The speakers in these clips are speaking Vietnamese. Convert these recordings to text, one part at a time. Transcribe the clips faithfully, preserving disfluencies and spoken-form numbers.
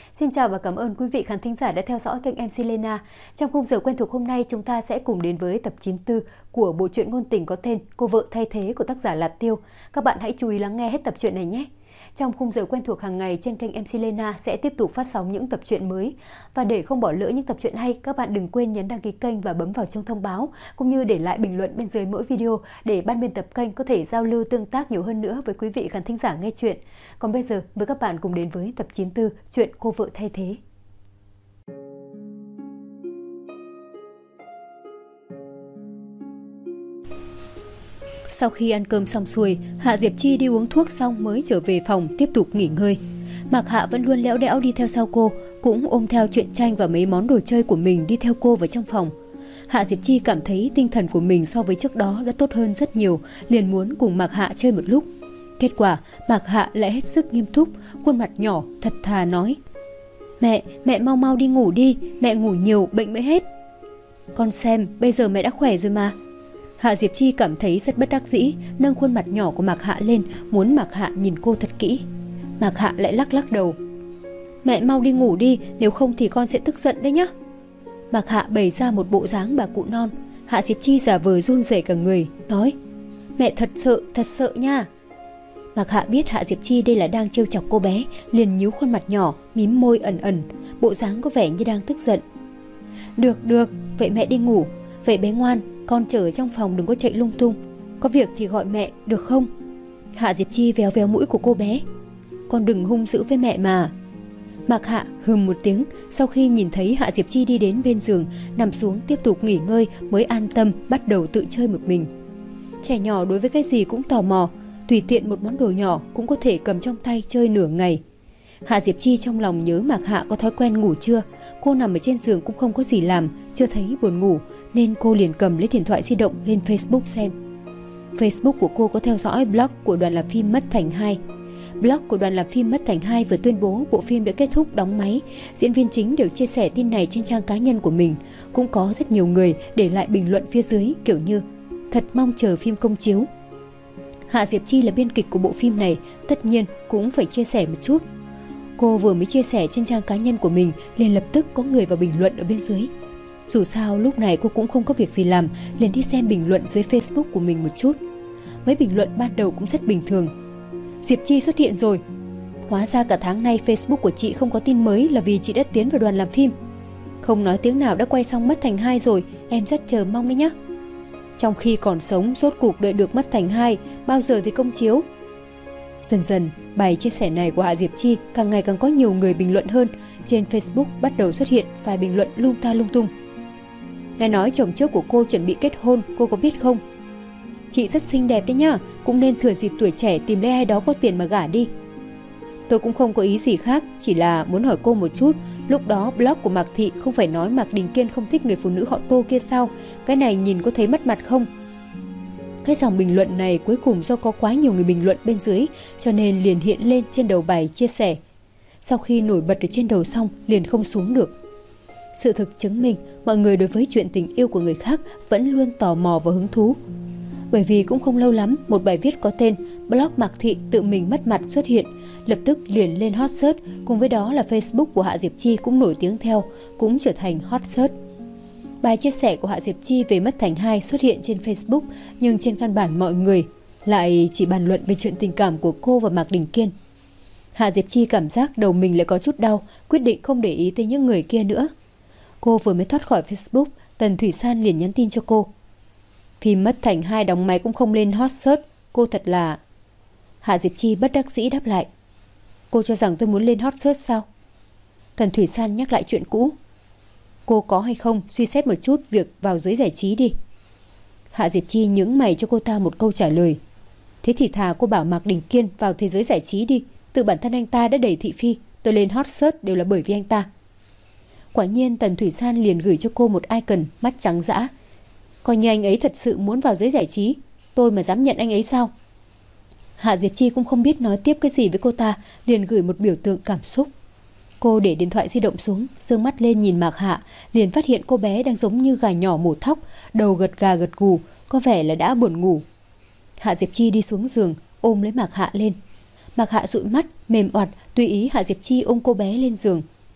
Xin chào và cảm ơn quý vị khán thính giả đã theo dõi kênh em xê Lena. Trong khung giờ quen thuộc hôm nay, chúng ta sẽ cùng đến với tập chín mươi tư của bộ truyện ngôn tình có tên Cô vợ thay thế của tác giả Lạt Tiêu. Các bạn hãy chú ý lắng nghe hết tập truyện này nhé. Trong khung giờ quen thuộc hàng ngày trên kênh em xê Lena sẽ tiếp tục phát sóng những tập truyện mới. Và để không bỏ lỡ những tập truyện hay, các bạn đừng quên nhấn đăng ký kênh và bấm vào chuông thông báo, cũng như để lại bình luận bên dưới mỗi video để ban biên tập kênh có thể giao lưu tương tác nhiều hơn nữa với quý vị khán thính giả nghe chuyện. Còn bây giờ, mời các bạn cùng đến với tập chín mươi tư chuyện Cô vợ thay thế. Sau khi ăn cơm xong xuôi, Hạ Diệp Chi đi uống thuốc xong mới trở về phòng tiếp tục nghỉ ngơi. Mạc Hạ vẫn luôn lẽo đẽo đi theo sau cô, cũng ôm theo truyện tranh và mấy món đồ chơi của mình đi theo cô vào trong phòng. Hạ Diệp Chi cảm thấy tinh thần của mình so với trước đó đã tốt hơn rất nhiều, liền muốn cùng Mạc Hạ chơi một lúc. Kết quả, Mạc Hạ lại hết sức nghiêm túc, khuôn mặt nhỏ thật thà nói: Mẹ, mẹ mau mau đi ngủ đi, mẹ ngủ nhiều bệnh mới hết. Con xem, bây giờ mẹ đã khỏe rồi mà. Hạ Diệp Chi cảm thấy rất bất đắc dĩ, nâng khuôn mặt nhỏ của Mạc Hạ lên, muốn Mạc Hạ nhìn cô thật kỹ. Mạc Hạ lại lắc lắc đầu: Mẹ mau đi ngủ đi, nếu không thì con sẽ tức giận đấy nhá. Mạc Hạ bày ra một bộ dáng bà cụ non. Hạ Diệp Chi giả vờ run rẩy cả người, nói: Mẹ thật sợ, thật sợ nha. Mạc Hạ biết Hạ Diệp Chi đây là đang trêu chọc cô bé, liền nhíu khuôn mặt nhỏ, mím môi ẩn ẩn, bộ dáng có vẻ như đang tức giận. Được, được, vậy mẹ đi ngủ. Vậy bé ngoan, con chờ ở trong phòng đừng có chạy lung tung. Có việc thì gọi mẹ, được không? Hạ Diệp Chi véo véo mũi của cô bé. Con đừng hung dữ với mẹ mà. Mạc Hạ hừm một tiếng, sau khi nhìn thấy Hạ Diệp Chi đi đến bên giường, nằm xuống tiếp tục nghỉ ngơi mới an tâm bắt đầu tự chơi một mình. Trẻ nhỏ đối với cái gì cũng tò mò, tùy tiện một món đồ nhỏ cũng có thể cầm trong tay chơi nửa ngày. Hạ Diệp Chi trong lòng nhớ Mạc Hạ có thói quen ngủ trưa, cô nằm ở trên giường cũng không có gì làm, chưa thấy buồn ngủ, nên cô liền cầm lấy điện thoại di động lên Facebook xem. Facebook của cô có theo dõi blog của đoàn làm phim Mất Thành hai. Blog của đoàn làm phim Mất Thành hai vừa tuyên bố bộ phim đã kết thúc đóng máy. Diễn viên chính đều chia sẻ tin này trên trang cá nhân của mình. Cũng có rất nhiều người để lại bình luận phía dưới kiểu như thật mong chờ phim công chiếu. Hạ Diệp Chi là biên kịch của bộ phim này, tất nhiên cũng phải chia sẻ một chút. Cô vừa mới chia sẻ trên trang cá nhân của mình, liền lập tức có người vào bình luận ở bên dưới. Dù sao lúc này cô cũng không có việc gì làm, liền đi xem bình luận dưới Facebook của mình một chút. Mấy bình luận ban đầu cũng rất bình thường. Diệp Chi xuất hiện rồi. Hóa ra cả tháng nay Facebook của chị không có tin mới là vì chị đã tiến vào đoàn làm phim. Không nói tiếng nào đã quay xong Mất Thành hai rồi, em rất chờ mong đấy nhá. Trong khi còn sống, rốt cuộc đợi được Mất Thành hai, bao giờ thì công chiếu? Dần dần, bài chia sẻ này của Hạ Diệp Chi càng ngày càng có nhiều người bình luận hơn. Trên Facebook bắt đầu xuất hiện vài bình luận lung ta lung tung. Nghe nói chồng trước của cô chuẩn bị kết hôn, cô có biết không? Chị rất xinh đẹp đấy nhá, cũng nên thừa dịp tuổi trẻ tìm lấy ai đó có tiền mà gả đi. Tôi cũng không có ý gì khác, chỉ là muốn hỏi cô một chút, lúc đó blog của Mạc Thị không phải nói Mạc Đình Kiên không thích người phụ nữ họ Tô kia sao? Cái này nhìn có thấy mất mặt không? Cái dòng bình luận này cuối cùng do có quá nhiều người bình luận bên dưới, cho nên liền hiện lên trên đầu bài chia sẻ. Sau khi nổi bật ở trên đầu xong, liền không xuống được. Sự thực chứng minh, mọi người đối với chuyện tình yêu của người khác vẫn luôn tò mò và hứng thú. Bởi vì cũng không lâu lắm, một bài viết có tên Blog Mạc Thị tự mình mất mặt xuất hiện, lập tức liền lên hot search, cùng với đó là Facebook của Hạ Diệp Chi cũng nổi tiếng theo, cũng trở thành hot search. Bài chia sẻ của Hạ Diệp Chi về Mất Thành hai xuất hiện trên Facebook, nhưng trên căn bản mọi người lại chỉ bàn luận về chuyện tình cảm của cô và Mạc Đình Kiên. Hạ Diệp Chi cảm giác đầu mình lại có chút đau, quyết định không để ý tới những người kia nữa. Cô vừa mới thoát khỏi Facebook, Tần Thủy San liền nhắn tin cho cô. Phim Mất Thành hai đóng máy cũng không lên hot search, cô thật là... Hạ Diệp Chi bất đắc dĩ đáp lại. Cô cho rằng tôi muốn lên hot search sao? Tần Thủy San nhắc lại chuyện cũ. Cô có hay không suy xét một chút việc vào giới giải trí đi. Hạ Diệp Chi nhướng mày cho cô ta một câu trả lời. Thế thì thà cô bảo Mạc Đình Kiên vào thế giới giải trí đi. Tự bản thân anh ta đã đẩy thị phi, tôi lên hot search đều là bởi vì anh ta. Quả nhiên Tần Thủy San liền gửi cho cô một icon mắt trắng dã. Coi như anh ấy thật sự muốn vào giới giải trí, tôi mà dám nhận anh ấy sao? Hạ Diệp Chi cũng không biết nói tiếp cái gì với cô ta, liền gửi một biểu tượng cảm xúc. Cô để điện thoại di động xuống, giương mắt lên nhìn Mạc Hạ, liền phát hiện cô bé đang giống như gà nhỏ mổ thóc, đầu gật gà gật gù, có vẻ là đã buồn ngủ. Hạ Diệp Chi đi xuống giường, ôm lấy Mạc Hạ lên. Mạc Hạ dụi mắt, mềm oặt, tùy ý Hạ Diệp Chi ôm cô bé lên giường.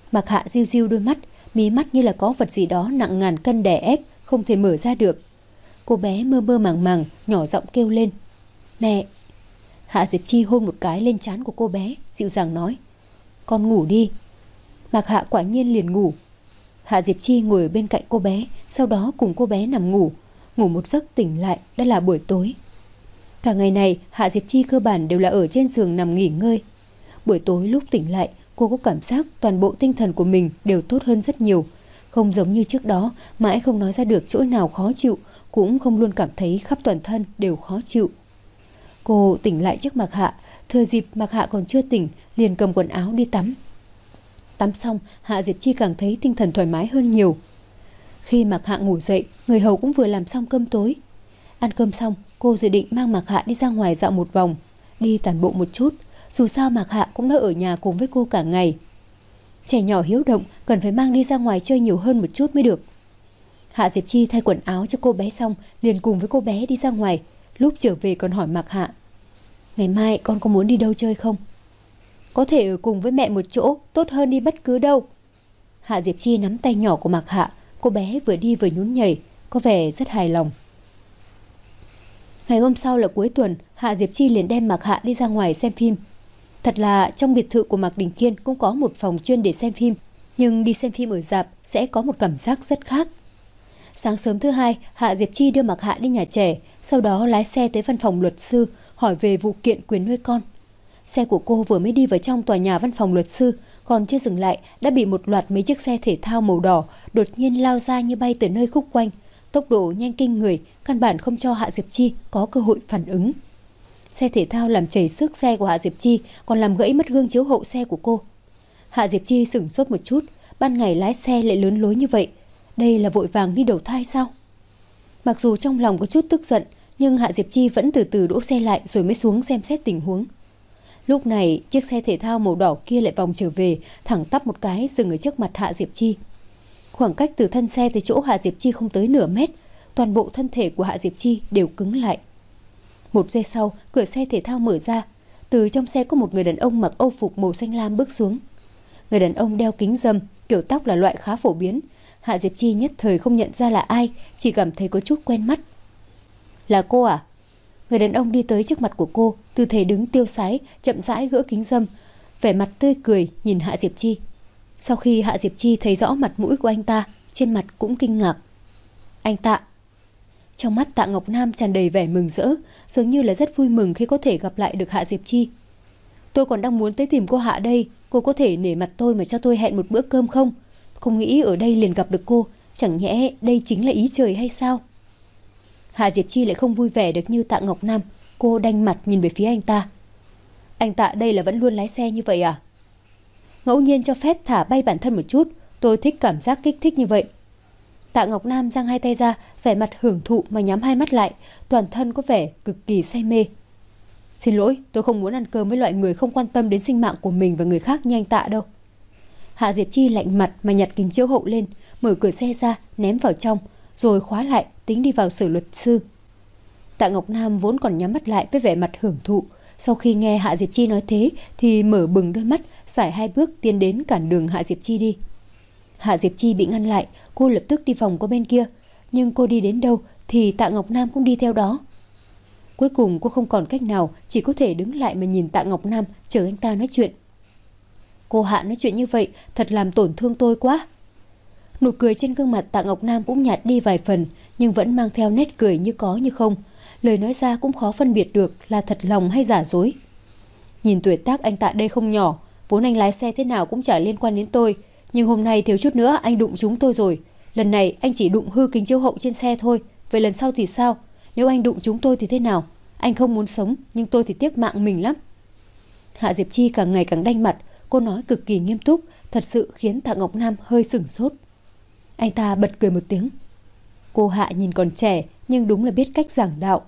Mạc Hạ riu riu đôi mắt, mí mắt như là có vật gì đó nặng ngàn cân đè ép, không thể mở ra được. Cô bé mơ mơ màng màng, nhỏ giọng kêu lên. Mẹ! Hạ Diệp Chi hôn một cái lên trán của cô bé, dịu dàng nói. Con ngủ đi. Mạc Hạ quả nhiên liền ngủ. Hạ Diệp Chi ngồi ở bên cạnh cô bé, sau đó cùng cô bé nằm ngủ. Ngủ một giấc tỉnh lại đã là buổi tối. Cả ngày này Hạ Diệp Chi cơ bản đều là ở trên giường nằm nghỉ ngơi. Buổi tối lúc tỉnh lại, cô có cảm giác toàn bộ tinh thần của mình đều tốt hơn rất nhiều. Không giống như trước đó, mãi không nói ra được chỗ nào khó chịu, cũng không luôn cảm thấy khắp toàn thân đều khó chịu. Cô tỉnh lại trước Mạc Hạ, thừa dịp Mạc Hạ còn chưa tỉnh, liền cầm quần áo đi tắm. Tắm xong, Hạ Diệp Chi càng thấy tinh thần thoải mái hơn nhiều. Khi Mạc Hạ ngủ dậy, người hầu cũng vừa làm xong cơm tối. Ăn cơm xong, cô dự định mang Mạc Hạ đi ra ngoài dạo một vòng, đi tản bộ một chút. Dù sao Mạc Hạ cũng đã ở nhà cùng với cô cả ngày. Trẻ nhỏ hiếu động, cần phải mang đi ra ngoài chơi nhiều hơn một chút mới được. Hạ Diệp Chi thay quần áo cho cô bé xong, liền cùng với cô bé đi ra ngoài. Lúc trở về còn hỏi Mạc Hạ, ngày mai con có muốn đi đâu chơi không? Có thể ở cùng với mẹ một chỗ, tốt hơn đi bất cứ đâu. Hạ Diệp Chi nắm tay nhỏ của Mạc Hạ, cô bé vừa đi vừa nhún nhảy, có vẻ rất hài lòng. Ngày hôm sau là cuối tuần, Hạ Diệp Chi liền đem Mạc Hạ đi ra ngoài xem phim. Thật là trong biệt thự của Mạc Đình Kiên cũng có một phòng chuyên để xem phim, nhưng đi xem phim ở rạp sẽ có một cảm giác rất khác. Sáng sớm thứ hai, Hạ Diệp Chi đưa Mạc Hạ đi nhà trẻ, sau đó lái xe tới văn phòng luật sư, hỏi về vụ kiện quyền nuôi con. Xe của cô vừa mới đi vào trong tòa nhà văn phòng luật sư, còn chưa dừng lại đã bị một loạt mấy chiếc xe thể thao màu đỏ đột nhiên lao ra như bay từ nơi khúc quanh, tốc độ nhanh kinh người, căn bản không cho Hạ Diệp Chi có cơ hội phản ứng. Xe thể thao làm chảy xước xe của Hạ Diệp Chi, còn làm gãy mất gương chiếu hậu xe của cô. Hạ Diệp Chi sửng sốt một chút, ban ngày lái xe lại lớn lối như vậy, đây là vội vàng đi đầu thai sao? Mặc dù trong lòng có chút tức giận, nhưng Hạ Diệp Chi vẫn từ từ đỗ xe lại rồi mới xuống xem xét tình huống. Lúc này, chiếc xe thể thao màu đỏ kia lại vòng trở về, thẳng tắp một cái dừng ở trước mặt Hạ Diệp Chi. Khoảng cách từ thân xe tới chỗ Hạ Diệp Chi không tới nửa mét, toàn bộ thân thể của Hạ Diệp Chi đều cứng lại. Một giây sau, cửa xe thể thao mở ra, từ trong xe có một người đàn ông mặc âu phục màu xanh lam bước xuống. Người đàn ông đeo kính râm, kiểu tóc là loại khá phổ biến. Hạ Diệp Chi nhất thời không nhận ra là ai, chỉ cảm thấy có chút quen mắt. Là cô à? Người đàn ông đi tới trước mặt của cô, tư thế đứng tiêu sái, chậm rãi gỡ kính râm, vẻ mặt tươi cười nhìn Hạ Diệp Chi. Sau khi Hạ Diệp Chi thấy rõ mặt mũi của anh ta, trên mặt cũng kinh ngạc. Anh Tạ. Trong mắt Tạ Ngọc Nam tràn đầy vẻ mừng rỡ, dường như là rất vui mừng khi có thể gặp lại được Hạ Diệp Chi. Tôi còn đang muốn tới tìm cô Hạ đây, cô có thể nể mặt tôi mà cho tôi hẹn một bữa cơm không? Không nghĩ ở đây liền gặp được cô, chẳng nhẽ đây chính là ý trời hay sao? Hạ Diệp Chi lại không vui vẻ được như Tạ Ngọc Nam, cô đanh mặt nhìn về phía anh ta. Anh Tạ đây là vẫn luôn lái xe như vậy à? Ngẫu nhiên cho phép thả bay bản thân một chút, tôi thích cảm giác kích thích như vậy. Tạ Ngọc Nam giang hai tay ra, vẻ mặt hưởng thụ mà nhắm hai mắt lại, toàn thân có vẻ cực kỳ say mê. Xin lỗi, tôi không muốn ăn cơm với loại người không quan tâm đến sinh mạng của mình và người khác như anh Tạ đâu. Hạ Diệp Chi lạnh mặt mà nhặt kính chiếu hậu lên, mở cửa xe ra, ném vào trong, rồi khóa lại, tính đi vào sở luật sư. Tạ Ngọc Nam vốn còn nhắm mắt lại với vẻ mặt hưởng thụ, sau khi nghe Hạ Diệp Chi nói thế thì mở bừng đôi mắt, sải hai bước tiến đến cản đường Hạ Diệp Chi đi. Hạ Diệp Chi bị ngăn lại, cô lập tức đi vòng qua bên kia, nhưng cô đi đến đâu thì Tạ Ngọc Nam cũng đi theo đó. Cuối cùng cô không còn cách nào, chỉ có thể đứng lại mà nhìn Tạ Ngọc Nam chờ anh ta nói chuyện. Cô Hạ nói chuyện như vậy thật làm tổn thương tôi quá. Nụ cười trên gương mặt Tạ Ngọc Nam cũng nhạt đi vài phần, nhưng vẫn mang theo nét cười như có như không. Lời nói ra cũng khó phân biệt được là thật lòng hay giả dối. Nhìn tuổi tác anh Tạ đây không nhỏ, vốn anh lái xe thế nào cũng chả liên quan đến tôi, nhưng hôm nay thiếu chút nữa anh đụng chúng tôi rồi. Lần này anh chỉ đụng hư kính chiếu hậu trên xe thôi, vậy lần sau thì sao? Nếu anh đụng chúng tôi thì thế nào? Anh không muốn sống, nhưng tôi thì tiếc mạng mình lắm. Hạ Diệp Chi càng ngày càng đanh mặt, cô nói cực kỳ nghiêm túc, thật sự khiến Tạ Ngọc Nam hơi sửng sốt. Anh ta bật cười một tiếng. Cô Hạ nhìn còn trẻ, nhưng đúng là biết cách giảng đạo.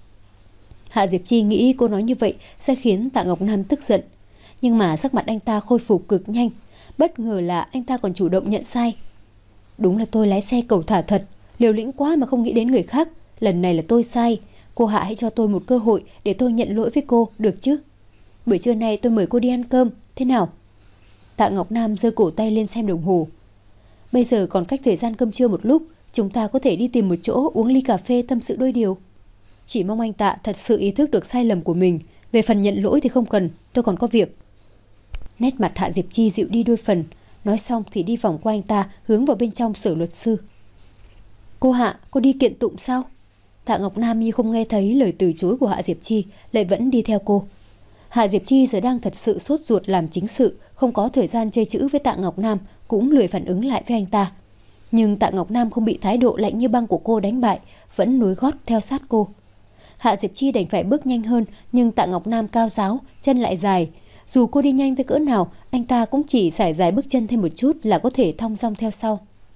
Hạ Diệp Chi nghĩ cô nói như vậy sẽ khiến Tạ Ngọc Nam tức giận, nhưng mà sắc mặt anh ta khôi phục cực nhanh. Bất ngờ là anh ta còn chủ động nhận sai. Đúng là tôi lái xe cẩu thả thật, liều lĩnh quá mà không nghĩ đến người khác. Lần này là tôi sai, cô Hạ hãy cho tôi một cơ hội để tôi nhận lỗi với cô, được chứ? Buổi trưa nay tôi mời cô đi ăn cơm, thế nào? Tạ Ngọc Nam giơ cổ tay lên xem đồng hồ. Bây giờ còn cách thời gian cơm trưa một lúc, chúng ta có thể đi tìm một chỗ uống ly cà phê tâm sự đôi điều. Chỉ mong anh Tạ thật sự ý thức được sai lầm của mình. Về phần nhận lỗi thì không cần, tôi còn có việc. Nét mặt Hạ Diệp Chi dịu đi đôi phần. Nói xong thì đi vòng qua anh ta, hướng vào bên trong sở luật sư. Cô Hạ, cô đi kiện tụng sao? Tạ Ngọc Nam như không nghe thấy lời từ chối của Hạ Diệp Chi, lại vẫn đi theo cô. Hạ Diệp Chi giờ đang thật sự sốt ruột làm chính sự, không có thời gian chơi chữ với Tạ Ngọc Nam, cũng lười phản ứng lại với anh ta. Nhưng Tạ Ngọc Nam không bị thái độ lạnh như băng của cô đánh bại, vẫn nối gót theo sát cô. Hạ Diệp Chi đành phải bước nhanh hơn, nhưng Tạ Ngọc Nam cao ráo, chân lại dài. Dù cô đi nhanh tới cỡ nào, anh ta cũng chỉ sải dài bước chân thêm một chút là có thể thong dong theo sau.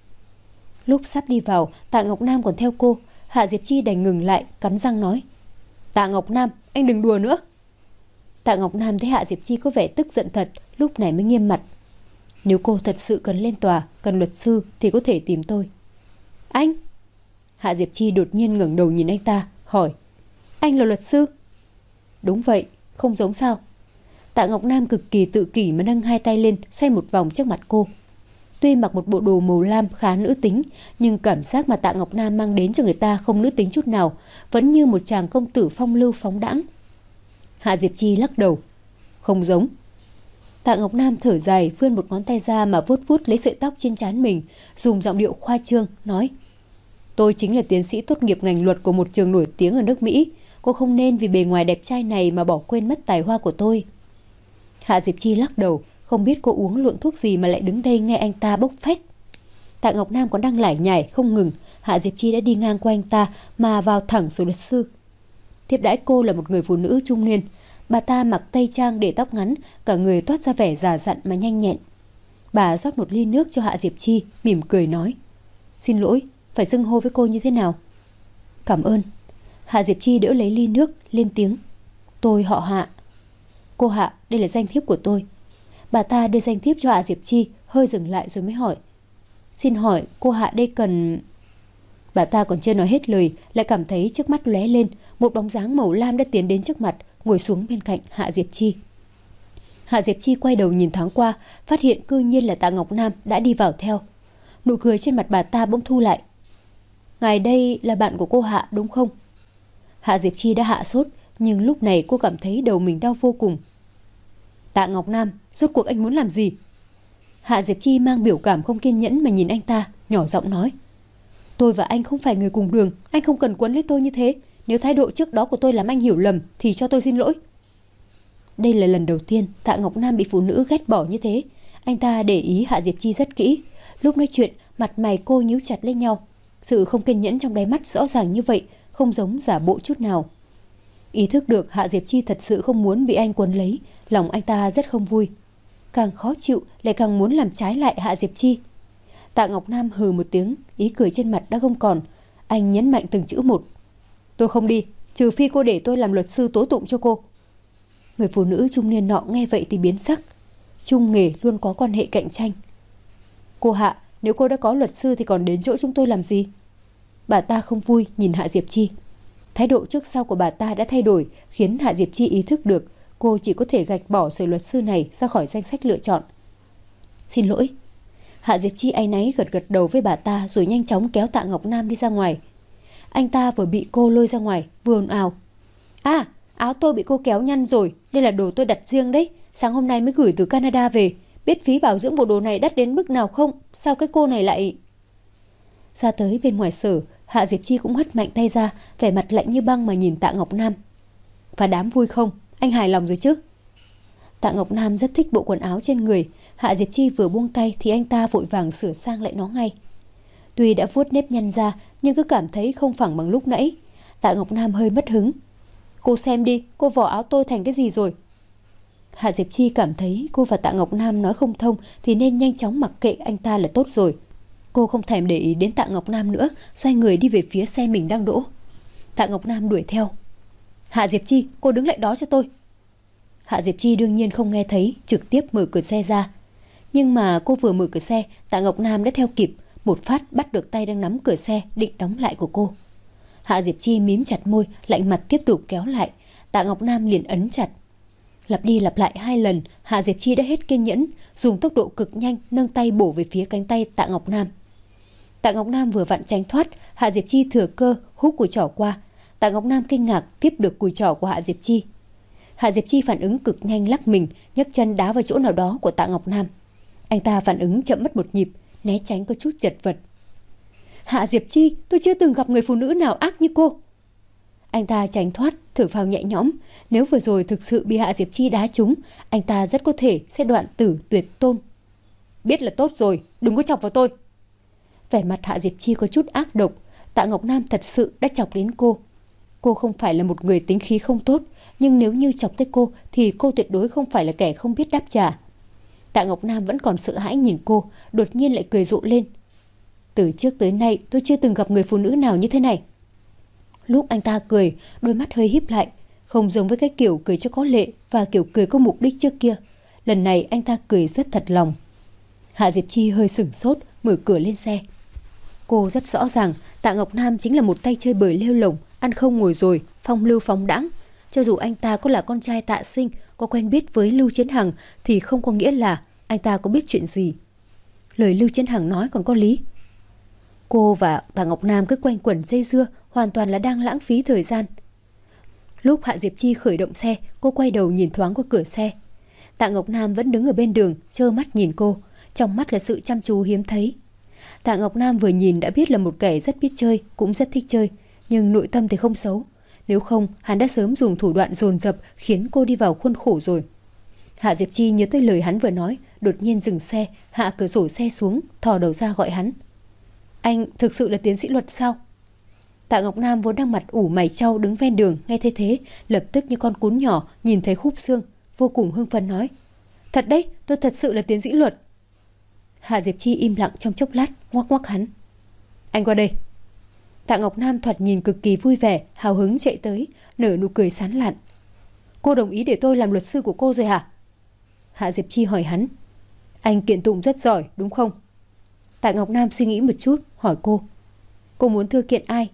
Lúc sắp đi vào, Tạ Ngọc Nam còn theo cô. Hạ Diệp Chi đành ngừng lại, cắn răng nói: Tạ Ngọc Nam, anh đừng đùa nữa. Tạ Ngọc Nam thấy Hạ Diệp Chi có vẻ tức giận thật, lúc này mới nghiêm mặt. Nếu cô thật sự cần lên tòa, cần luật sư thì có thể tìm tôi. Anh? Hạ Diệp Chi đột nhiên ngẩng đầu nhìn anh ta, hỏi: Anh là luật sư? Đúng vậy, không giống sao? Tạ Ngọc Nam cực kỳ tự kỷ mà nâng hai tay lên, xoay một vòng trước mặt cô. Tuy mặc một bộ đồ màu lam khá nữ tính, nhưng cảm giác mà Tạ Ngọc Nam mang đến cho người ta không nữ tính chút nào, vẫn như một chàng công tử phong lưu phóng đãng. Hạ Diệp Chi lắc đầu: Không giống. Tạ Ngọc Nam thở dài, vươn một ngón tay ra mà vuốt vuốt lấy sợi tóc trên trán mình, dùng giọng điệu khoa trương nói: Tôi chính là tiến sĩ tốt nghiệp ngành luật của một trường nổi tiếng ở nước Mỹ. Cô không nên vì bề ngoài đẹp trai này mà bỏ quên mất tài hoa của tôi. Hạ Diệp Chi lắc đầu, không biết cô uống luộn thuốc gì mà lại đứng đây nghe anh ta bốc phét. Tạ Ngọc Nam còn đang lải nhải không ngừng, Hạ Diệp Chi đã đi ngang qua anh ta mà vào thẳng số luật sư. Tiếp đãi cô là một người phụ nữ trung niên. Bà ta mặc tây trang để tóc ngắn, cả người toát ra vẻ già dặn mà nhanh nhẹn. Bà rót một ly nước cho Hạ Diệp Chi, mỉm cười nói: Xin lỗi, phải xưng hô với cô như thế nào? Cảm ơn. Hạ Diệp Chi đỡ lấy ly nước, lên tiếng: Tôi họ Hạ. Cô Hạ, đây là danh thiếp của tôi. Bà ta đưa danh thiếp cho Hạ Diệp Chi, hơi dừng lại rồi mới hỏi: Xin hỏi cô Hạ đây cần... Bà ta còn chưa nói hết lời, lại cảm thấy trước mắt lóe lên, một bóng dáng màu lam đã tiến đến trước mặt, ngồi xuống bên cạnh Hạ Diệp Chi. Hạ Diệp Chi quay đầu nhìn thoáng qua, phát hiện cư nhiên là Tạ Ngọc Nam đã đi vào theo. Nụ cười trên mặt bà ta bỗng thu lại. Ngài đây là bạn của cô Hạ đúng không? Hạ Diệp Chi đã hạ sốt, nhưng lúc này cô cảm thấy đầu mình đau vô cùng. Tạ Ngọc Nam, rốt cuộc anh muốn làm gì? Hạ Diệp Chi mang biểu cảm không kiên nhẫn mà nhìn anh ta, nhỏ giọng nói: Tôi và anh không phải người cùng đường, anh không cần quấn lấy tôi như thế. Nếu thái độ trước đó của tôi làm anh hiểu lầm thì cho tôi xin lỗi. Đây là lần đầu tiên Tạ Ngọc Nam bị phụ nữ ghét bỏ như thế. Anh ta để ý Hạ Diệp Chi rất kỹ. Lúc nói chuyện, mặt mày cô nhíu chặt lên nhau. Sự không kiên nhẫn trong đáy mắt rõ ràng như vậy, không giống giả bộ chút nào. Ý thức được Hạ Diệp Chi thật sự không muốn bị anh quấn lấy, lòng anh ta rất không vui. Càng khó chịu lại càng muốn làm trái lại Hạ Diệp Chi. Tạ Ngọc Nam hừ một tiếng, ý cười trên mặt đã không còn. Anh nhấn mạnh từng chữ một: Tôi không đi, trừ phi cô để tôi làm luật sư tố tụng cho cô. Người phụ nữ trung niên nọ nghe vậy thì biến sắc. Chung nghề luôn có quan hệ cạnh tranh. Cô Hạ, nếu cô đã có luật sư thì còn đến chỗ chúng tôi làm gì? Bà ta không vui nhìn Hạ Diệp Chi. Thái độ trước sau của bà ta đã thay đổi, khiến Hạ Diệp Chi ý thức được cô chỉ có thể gạch bỏ sự luật sư này ra khỏi danh sách lựa chọn. Xin lỗi. Hạ Diệp Chi áy náy gật gật đầu với bà ta rồi nhanh chóng kéo Tạ Ngọc Nam đi ra ngoài. Anh ta vừa bị cô lôi ra ngoài, vừa ồn ào: À, áo tôi bị cô kéo nhăn rồi, đây là đồ tôi đặt riêng đấy, sáng hôm nay mới gửi từ Canada về. Biết phí bảo dưỡng bộ đồ này đắt đến mức nào không? Sao cái cô này lại... Ra tới bên ngoài sở, Hạ Diệp Chi cũng hất mạnh tay ra, vẻ mặt lạnh như băng mà nhìn Tạ Ngọc Nam. Và đám vui không? Anh hài lòng rồi chứ? Tạ Ngọc Nam rất thích bộ quần áo trên người. Hạ Diệp Chi vừa buông tay thì anh ta vội vàng sửa sang lại nó ngay. Tuy đã vuốt nếp nhăn ra, nhưng cứ cảm thấy không phẳng bằng lúc nãy. Tạ Ngọc Nam hơi mất hứng. Cô xem đi, cô vò áo tôi thành cái gì rồi? Hạ Diệp Chi cảm thấy cô và Tạ Ngọc Nam nói không thông thì nên nhanh chóng mặc kệ anh ta là tốt rồi. Cô không thèm để ý đến Tạ Ngọc Nam nữa, xoay người đi về phía xe mình đang đỗ. Tạ Ngọc Nam đuổi theo. Hạ Diệp Chi, cô đứng lại đó cho tôi. Hạ Diệp Chi đương nhiên không nghe thấy, trực tiếp mở cửa xe ra. Nhưng mà cô vừa mở cửa xe, Tạ Ngọc Nam đã theo kịp, một phát bắt được tay đang nắm cửa xe định đóng lại của cô. Hạ Diệp Chi mím chặt môi, lạnh mặt tiếp tục kéo lại. Tạ Ngọc Nam liền ấn chặt. Lặp đi lặp lại hai lần, Hạ Diệp Chi đã hết kiên nhẫn, dùng tốc độ cực nhanh nâng tay bổ về phía cánh tay Tạ Ngọc Nam. Tạ Ngọc Nam vừa vặn tránh thoát, Hạ Diệp Chi thừa cơ húc cùi trỏ qua. Tạ Ngọc Nam kinh ngạc tiếp được cùi trỏ của Hạ Diệp Chi. Hạ Diệp Chi phản ứng cực nhanh, lắc mình, nhấc chân đá vào chỗ nào đó của Tạ Ngọc Nam. Anh ta phản ứng chậm mất một nhịp, né tránh có chút chật vật. Hạ Diệp Chi, tôi chưa từng gặp người phụ nữ nào ác như cô. Anh ta tránh thoát, thở phào nhẹ nhõm. Nếu vừa rồi thực sự bị Hạ Diệp Chi đá trúng, anh ta rất có thể sẽ đoạn tử tuyệt tôn. Biết là tốt rồi, đừng có chọc vào tôi. Vẻ mặt Hạ Diệp Chi có chút ác độc. Tạ Ngọc Nam thật sự đã chọc đến cô. Cô không phải là một người tính khí không tốt, nhưng nếu như chọc tới cô thì cô tuyệt đối không phải là kẻ không biết đáp trả. Tạ Ngọc Nam vẫn còn sợ hãi nhìn cô, đột nhiên lại cười rộ lên. Từ trước tới nay tôi chưa từng gặp người phụ nữ nào như thế này. Lúc anh ta cười, đôi mắt hơi híp lại, không giống với cái kiểu cười cho có lệ và kiểu cười có mục đích trước kia. Lần này anh ta cười rất thật lòng. Hạ Diệp Chi hơi sửng sốt, mở cửa lên xe. Cô rất rõ ràng Tạ Ngọc Nam chính là một tay chơi bời lêu lổng, ăn không ngồi rồi, phong lưu phóng đãng. Cho dù anh ta có là con trai Tạ Sinh, có quen biết với Lưu Chiến Hằng thì không có nghĩa là anh ta có biết chuyện gì. Lời Lưu Chiến Hằng nói còn có lý. Cô và Tạ Ngọc Nam cứ quanh quẩn dây dưa, hoàn toàn là đang lãng phí thời gian. Lúc Hạ Diệp Chi khởi động xe, cô quay đầu nhìn thoáng qua cửa xe. Tạ Ngọc Nam vẫn đứng ở bên đường, trơ mắt nhìn cô, trong mắt là sự chăm chú hiếm thấy. Tạ Ngọc Nam vừa nhìn đã biết là một kẻ rất biết chơi, cũng rất thích chơi, nhưng nội tâm thì không xấu. Nếu không, hắn đã sớm dùng thủ đoạn dồn dập khiến cô đi vào khuôn khổ rồi. Hạ Diệp Chi nhớ tới lời hắn vừa nói, đột nhiên dừng xe, hạ cửa sổ xe xuống, thò đầu ra gọi hắn. Anh thực sự là tiến sĩ luật sao? Tạ Ngọc Nam vốn đang mặt ủ mày chau đứng ven đường, nghe thấy thế, lập tức như con cún nhỏ nhìn thấy khúc xương, vô cùng hưng phấn nói. Thật đấy, tôi thật sự là tiến sĩ luật. Hạ Diệp Chi im lặng trong chốc lát, ngoắc ngoắc hắn. Anh qua đây. Tạ Ngọc Nam thoạt nhìn cực kỳ vui vẻ, hào hứng chạy tới, nở nụ cười sán lạn. Cô đồng ý để tôi làm luật sư của cô rồi hả? Hạ Diệp Chi hỏi hắn. Anh kiện tụng rất giỏi, đúng không? Tạ Ngọc Nam suy nghĩ một chút, hỏi cô. Cô muốn thư kiện ai?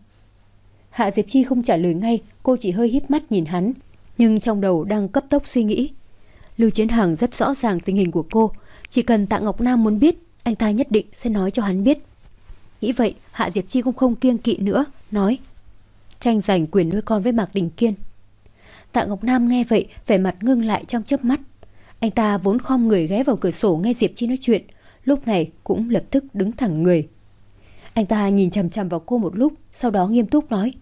Hạ Diệp Chi không trả lời ngay, cô chỉ hơi híp mắt nhìn hắn, nhưng trong đầu đang cấp tốc suy nghĩ. Lưu Chiến Hằng rất rõ ràng tình hình của cô, chỉ cần Tạ Ngọc Nam muốn biết, anh ta nhất định sẽ nói cho hắn biết. Nghĩ vậy, Hạ Diệp Chi cũng không kiêng kỵ nữa, nói. Tranh giành quyền nuôi con với Mạc Đình Kiên. Tạ Ngọc Nam nghe vậy, vẻ mặt ngưng lại trong chớp mắt. Anh ta vốn khom người ghé vào cửa sổ nghe Diệp Chi nói chuyện, lúc này cũng lập tức đứng thẳng người. Anh ta nhìn chằm chằm vào cô một lúc, sau đó nghiêm túc nói.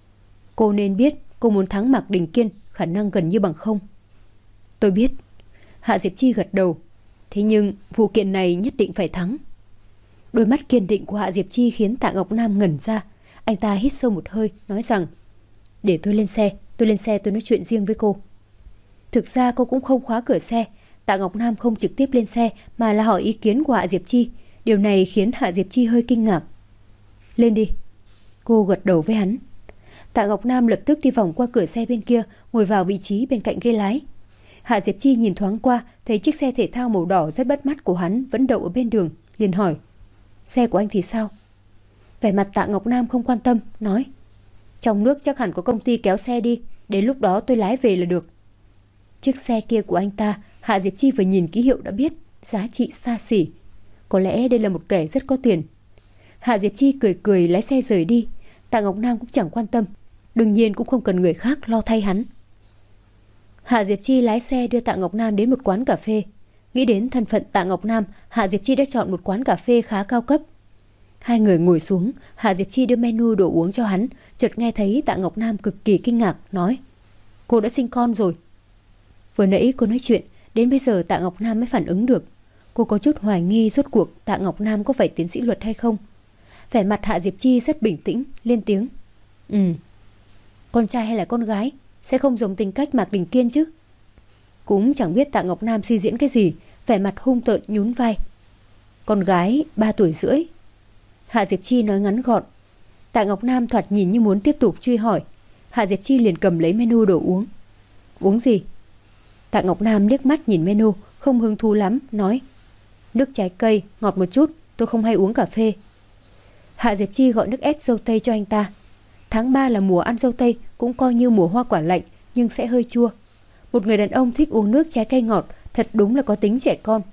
Cô nên biết cô muốn thắng Mạc Đình Kiên, khả năng gần như bằng không. Tôi biết. Hạ Diệp Chi gật đầu. Thế nhưng vụ kiện này nhất định phải thắng. Đôi mắt kiên định của Hạ Diệp Chi khiến Tạ Ngọc Nam ngẩn ra. Anh ta hít sâu một hơi, nói rằng. Để tôi lên xe, tôi lên xe tôi nói chuyện riêng với cô. Thực ra cô cũng không khóa cửa xe. Tạ Ngọc Nam không trực tiếp lên xe mà là hỏi ý kiến của Hạ Diệp Chi. Điều này khiến Hạ Diệp Chi hơi kinh ngạc. Lên đi. Cô gật đầu với hắn. Tạ Ngọc Nam lập tức đi vòng qua cửa xe bên kia, ngồi vào vị trí bên cạnh ghế lái. Hạ Diệp Chi nhìn thoáng qua, thấy chiếc xe thể thao màu đỏ rất bắt mắt của hắn vẫn đậu ở bên đường, liền hỏi. Xe của anh thì sao? Vẻ mặt Tạ Ngọc Nam không quan tâm, nói. Trong nước chắc hẳn có công ty kéo xe đi, đến lúc đó tôi lái về là được. Chiếc xe kia của anh ta, Hạ Diệp Chi vừa nhìn ký hiệu đã biết, giá trị xa xỉ. Có lẽ đây là một kẻ rất có tiền. Hạ Diệp Chi cười cười lái xe rời đi. Tạ Ngọc Nam cũng chẳng quan tâm, đương nhiên cũng không cần người khác lo thay hắn. Hạ Diệp Chi lái xe đưa Tạ Ngọc Nam đến một quán cà phê. Nghĩ đến thân phận Tạ Ngọc Nam, Hạ Diệp Chi đã chọn một quán cà phê khá cao cấp. Hai người ngồi xuống, Hạ Diệp Chi đưa menu đồ uống cho hắn, chợt nghe thấy Tạ Ngọc Nam cực kỳ kinh ngạc, nói. Cô đã sinh con rồi. Vừa nãy cô nói chuyện, đến bây giờ Tạ Ngọc Nam mới phản ứng được. Cô có chút hoài nghi rốt cuộc Tạ Ngọc Nam có phải tiến sĩ luật hay không. Vẻ mặt Hạ Diệp Chi rất bình tĩnh, lên tiếng. Ừ. Con trai hay là con gái? Sẽ không giống tính cách Mạc Đình Kiên chứ? Cũng chẳng biết Tạ Ngọc Nam suy diễn cái gì, vẻ mặt hung tợn nhún vai. Con gái ba tuổi rưỡi. Hạ Diệp Chi nói ngắn gọn. Tạ Ngọc Nam thoạt nhìn như muốn tiếp tục truy hỏi. Hạ Diệp Chi liền cầm lấy menu đồ uống. Uống gì? Tạ Ngọc Nam liếc mắt nhìn menu, không hứng thú lắm, nói. Nước trái cây, ngọt một chút, tôi không hay uống cà phê. Hạ Diệp Chi gọi nước ép dâu tây cho anh ta. Tháng ba là mùa ăn dâu tây, cũng coi như mùa hoa quả lạnh, nhưng sẽ hơi chua. Một người đàn ông thích uống nước trái cây ngọt, thật đúng là có tính trẻ con.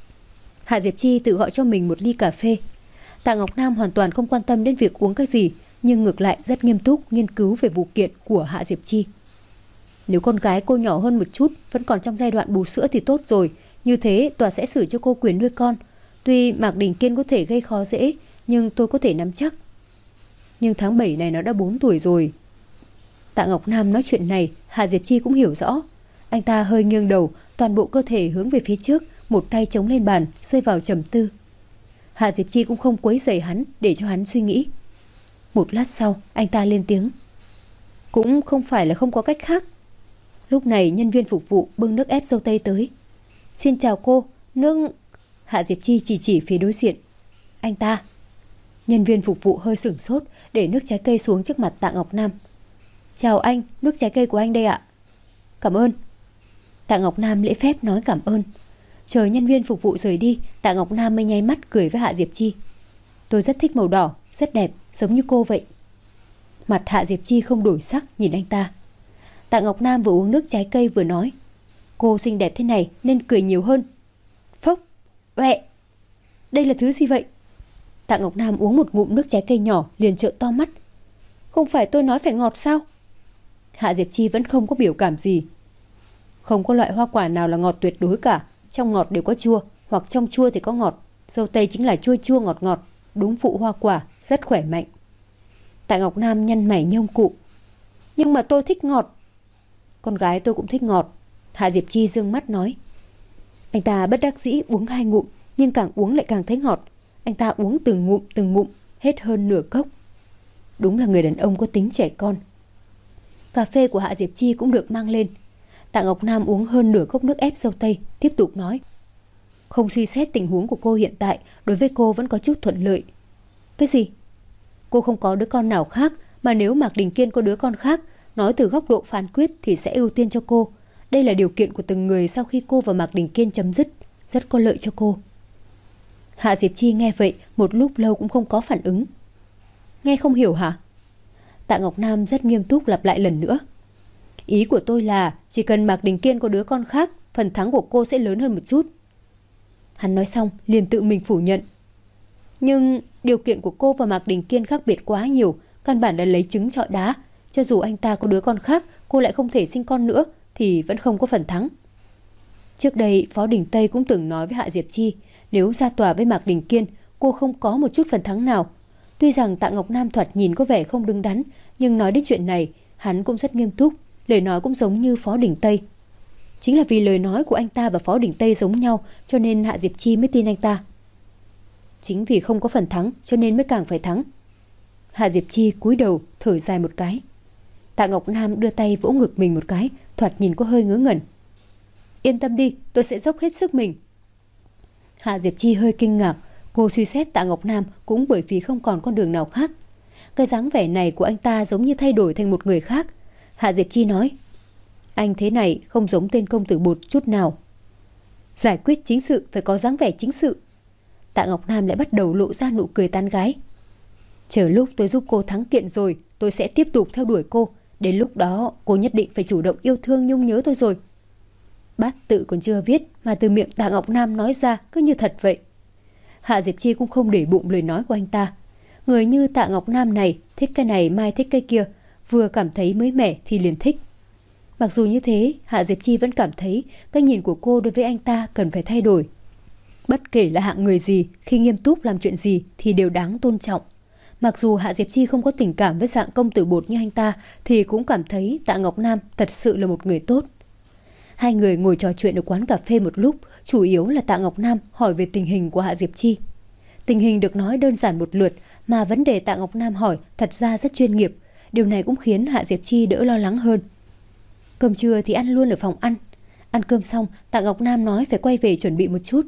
Hạ Diệp Chi tự gọi cho mình một ly cà phê. Tạ Ngọc Nam hoàn toàn không quan tâm đến việc uống cái gì, nhưng ngược lại rất nghiêm túc nghiên cứu về vụ kiện của Hạ Diệp Chi. Nếu con gái cô nhỏ hơn một chút, vẫn còn trong giai đoạn bú sữa thì tốt rồi, như thế tòa sẽ xử cho cô quyền nuôi con. Tuy Mạc Đình Kiên có thể gây khó dễ, nhưng tôi có thể nắm chắc. Nhưng tháng bảy này nó đã bốn tuổi rồi. Tạ Ngọc Nam nói chuyện này, Hạ Diệp Chi cũng hiểu rõ. Anh ta hơi nghiêng đầu, toàn bộ cơ thể hướng về phía trước, một tay chống lên bàn, rơi vào trầm tư. Hạ Diệp Chi cũng không quấy rầy hắn, để cho hắn suy nghĩ. Một lát sau, anh ta lên tiếng. Cũng không phải là không có cách khác. Lúc này nhân viên phục vụ bưng nước ép dâu tây tới. Xin chào cô, nước... Hạ Diệp Chi chỉ chỉ phía đối diện. Anh ta. Nhân viên phục vụ hơi sửng sốt, để nước trái cây xuống trước mặt Tạ Ngọc Nam. Chào anh, nước trái cây của anh đây ạ. Cảm ơn. Tạ Ngọc Nam lễ phép nói cảm ơn. Chờ nhân viên phục vụ rời đi, Tạ Ngọc Nam mới nháy mắt cười với Hạ Diệp Chi. Tôi rất thích màu đỏ, rất đẹp, giống như cô vậy. Mặt Hạ Diệp Chi không đổi sắc nhìn anh ta. Tạ Ngọc Nam vừa uống nước trái cây vừa nói. Cô xinh đẹp thế này nên cười nhiều hơn. Phốc, uẹ. Đây là thứ gì vậy? Tạ Ngọc Nam uống một ngụm nước trái cây nhỏ liền trợn to mắt. Không phải tôi nói phải ngọt sao? Hạ Diệp Chi vẫn không có biểu cảm gì. Không có loại hoa quả nào là ngọt tuyệt đối cả. Trong ngọt đều có chua, hoặc trong chua thì có ngọt. Dâu tây chính là chua chua ngọt ngọt, đúng phụ hoa quả, rất khỏe mạnh. Tạ Ngọc Nam nhăn mày nhông cụ. Nhưng mà tôi thích ngọt. Con gái tôi cũng thích ngọt. Hạ Diệp Chi dương mắt nói. Anh ta bất đắc dĩ uống hai ngụm, nhưng càng uống lại càng thấy ngọt. Anh ta uống từng ngụm từng ngụm, hết hơn nửa cốc. Đúng là người đàn ông có tính trẻ con. Cà phê của Hạ Diệp Chi cũng được mang lên. Tạ Ngọc Nam uống hơn nửa cốc nước ép dâu tây, tiếp tục nói. Không suy xét tình huống của cô hiện tại, đối với cô vẫn có chút thuận lợi. Cái gì? Cô không có đứa con nào khác, mà nếu Mạc Đình Kiên có đứa con khác, nói từ góc độ phán quyết thì sẽ ưu tiên cho cô. Đây là điều kiện của từng người sau khi cô và Mạc Đình Kiên chấm dứt, rất có lợi cho cô. Hạ Diệp Chi nghe vậy, một lúc lâu cũng không có phản ứng. Nghe không hiểu hả? Tạ Ngọc Nam rất nghiêm túc lặp lại lần nữa. Ý của tôi là chỉ cần Mạc Đình Kiên có đứa con khác, phần thắng của cô sẽ lớn hơn một chút. Hắn nói xong liền tự mình phủ nhận. Nhưng điều kiện của cô và Mạc Đình Kiên khác biệt quá nhiều, căn bản là lấy trứng trọi đá. Cho dù anh ta có đứa con khác, cô lại không thể sinh con nữa thì vẫn không có phần thắng. Trước đây Phó Đình Tây cũng từng nói với Hạ Diệp Chi, nếu ra tòa với Mạc Đình Kiên, cô không có một chút phần thắng nào. Tuy rằng Tạ Ngọc Nam thoạt nhìn có vẻ không đứng đắn, nhưng nói đến chuyện này, hắn cũng rất nghiêm túc, lời nói cũng giống như Phó Đình Tây. Chính là vì lời nói của anh ta và Phó Đình Tây giống nhau, cho nên Hạ Diệp Chi mới tin anh ta. Chính vì không có phần thắng, cho nên mới càng phải thắng. Hạ Diệp Chi cúi đầu, thở dài một cái. Tạ Ngọc Nam đưa tay vỗ ngực mình một cái, thoạt nhìn có hơi ngớ ngẩn. Yên tâm đi, tôi sẽ dốc hết sức mình. Hạ Diệp Chi hơi kinh ngạc, cô suy xét Tạ Ngọc Nam cũng bởi vì không còn con đường nào khác. Cái dáng vẻ này của anh ta giống như thay đổi thành một người khác. Hạ Diệp Chi nói, anh thế này không giống tên công tử bột chút nào. Giải quyết chính sự phải có dáng vẻ chính sự. Tạ Ngọc Nam lại bắt đầu lộ ra nụ cười tán gái. Chờ lúc tôi giúp cô thắng kiện rồi, tôi sẽ tiếp tục theo đuổi cô. Đến lúc đó cô nhất định phải chủ động yêu thương nhung nhớ tôi rồi. Bát tự còn chưa viết mà từ miệng Tạ Ngọc Nam nói ra cứ như thật vậy. Hạ Diệp Chi cũng không để bụng lời nói của anh ta. Người như Tạ Ngọc Nam này thích cái này mai thích cái kia, vừa cảm thấy mới mẻ thì liền thích. Mặc dù như thế, Hạ Diệp Chi vẫn cảm thấy cái nhìn của cô đối với anh ta cần phải thay đổi. Bất kể là hạng người gì, khi nghiêm túc làm chuyện gì thì đều đáng tôn trọng. Mặc dù Hạ Diệp Chi không có tình cảm với dạng công tử bột như anh ta, thì cũng cảm thấy Tạ Ngọc Nam thật sự là một người tốt. Hai người ngồi trò chuyện ở quán cà phê một lúc, chủ yếu là Tạ Ngọc Nam hỏi về tình hình của Hạ Diệp Chi. Tình hình được nói đơn giản một lượt, mà vấn đề Tạ Ngọc Nam hỏi thật ra rất chuyên nghiệp. Điều này cũng khiến Hạ Diệp Chi đỡ lo lắng hơn. Cơm trưa thì ăn luôn ở phòng ăn. Ăn cơm xong, Tạ Ngọc Nam nói phải quay về chuẩn bị một chút.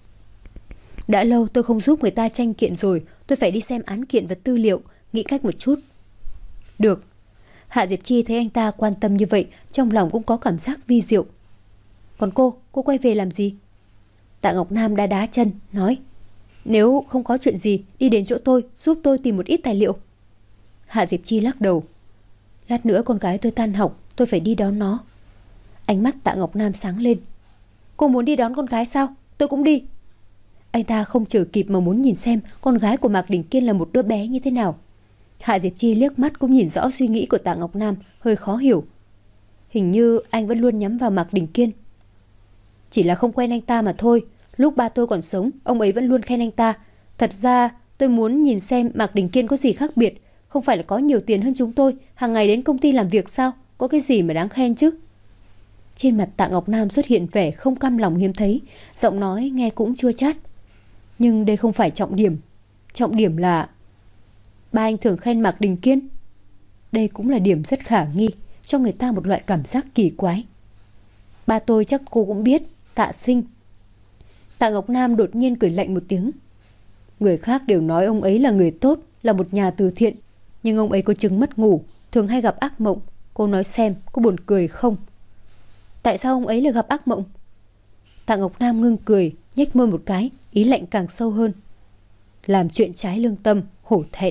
Đã lâu tôi không giúp người ta tranh kiện rồi, tôi phải đi xem án kiện và tư liệu, nghĩ cách một chút. Được. Hạ Diệp Chi thấy anh ta quan tâm như vậy, trong lòng cũng có cảm giác vi diệu. Còn cô, cô quay về làm gì? Tạ Ngọc Nam đá đá chân, nói. Nếu không có chuyện gì, đi đến chỗ tôi, giúp tôi tìm một ít tài liệu. Hạ Diệp Chi lắc đầu. Lát nữa con gái tôi tan học, tôi phải đi đón nó. Ánh mắt Tạ Ngọc Nam sáng lên. Cô muốn đi đón con gái sao? Tôi cũng đi. Anh ta không chờ kịp mà muốn nhìn xem con gái của Mạc Đình Kiên là một đứa bé như thế nào. Hạ Diệp Chi liếc mắt cũng nhìn rõ suy nghĩ của Tạ Ngọc Nam, hơi khó hiểu. Hình như anh vẫn luôn nhắm vào Mạc Đình Kiên. Chỉ là không quen anh ta mà thôi. Lúc ba tôi còn sống, ông ấy vẫn luôn khen anh ta. Thật ra tôi muốn nhìn xem Mạc Đình Kiên có gì khác biệt. Không phải là có nhiều tiền hơn chúng tôi, hàng ngày đến công ty làm việc sao? Có cái gì mà đáng khen chứ? Trên mặt Tạ Ngọc Nam xuất hiện vẻ không cam lòng hiếm thấy, giọng nói nghe cũng chua chát. Nhưng đây không phải trọng điểm. Trọng điểm là ba anh thường khen Mạc Đình Kiên. Đây cũng là điểm rất khả nghi, cho người ta một loại cảm giác kỳ quái. Ba tôi chắc cô cũng biết, Tạ Sinh. Tạ Ngọc Nam đột nhiên cười lạnh một tiếng. Người khác đều nói ông ấy là người tốt, là một nhà từ thiện. Nhưng ông ấy có chứng mất ngủ, thường hay gặp ác mộng. Cô nói xem, có buồn cười không? Tại sao ông ấy lại gặp ác mộng? Tạ Ngọc Nam ngưng cười, nhếch môi một cái, ý lạnh càng sâu hơn. Làm chuyện trái lương tâm, hổ thẹn.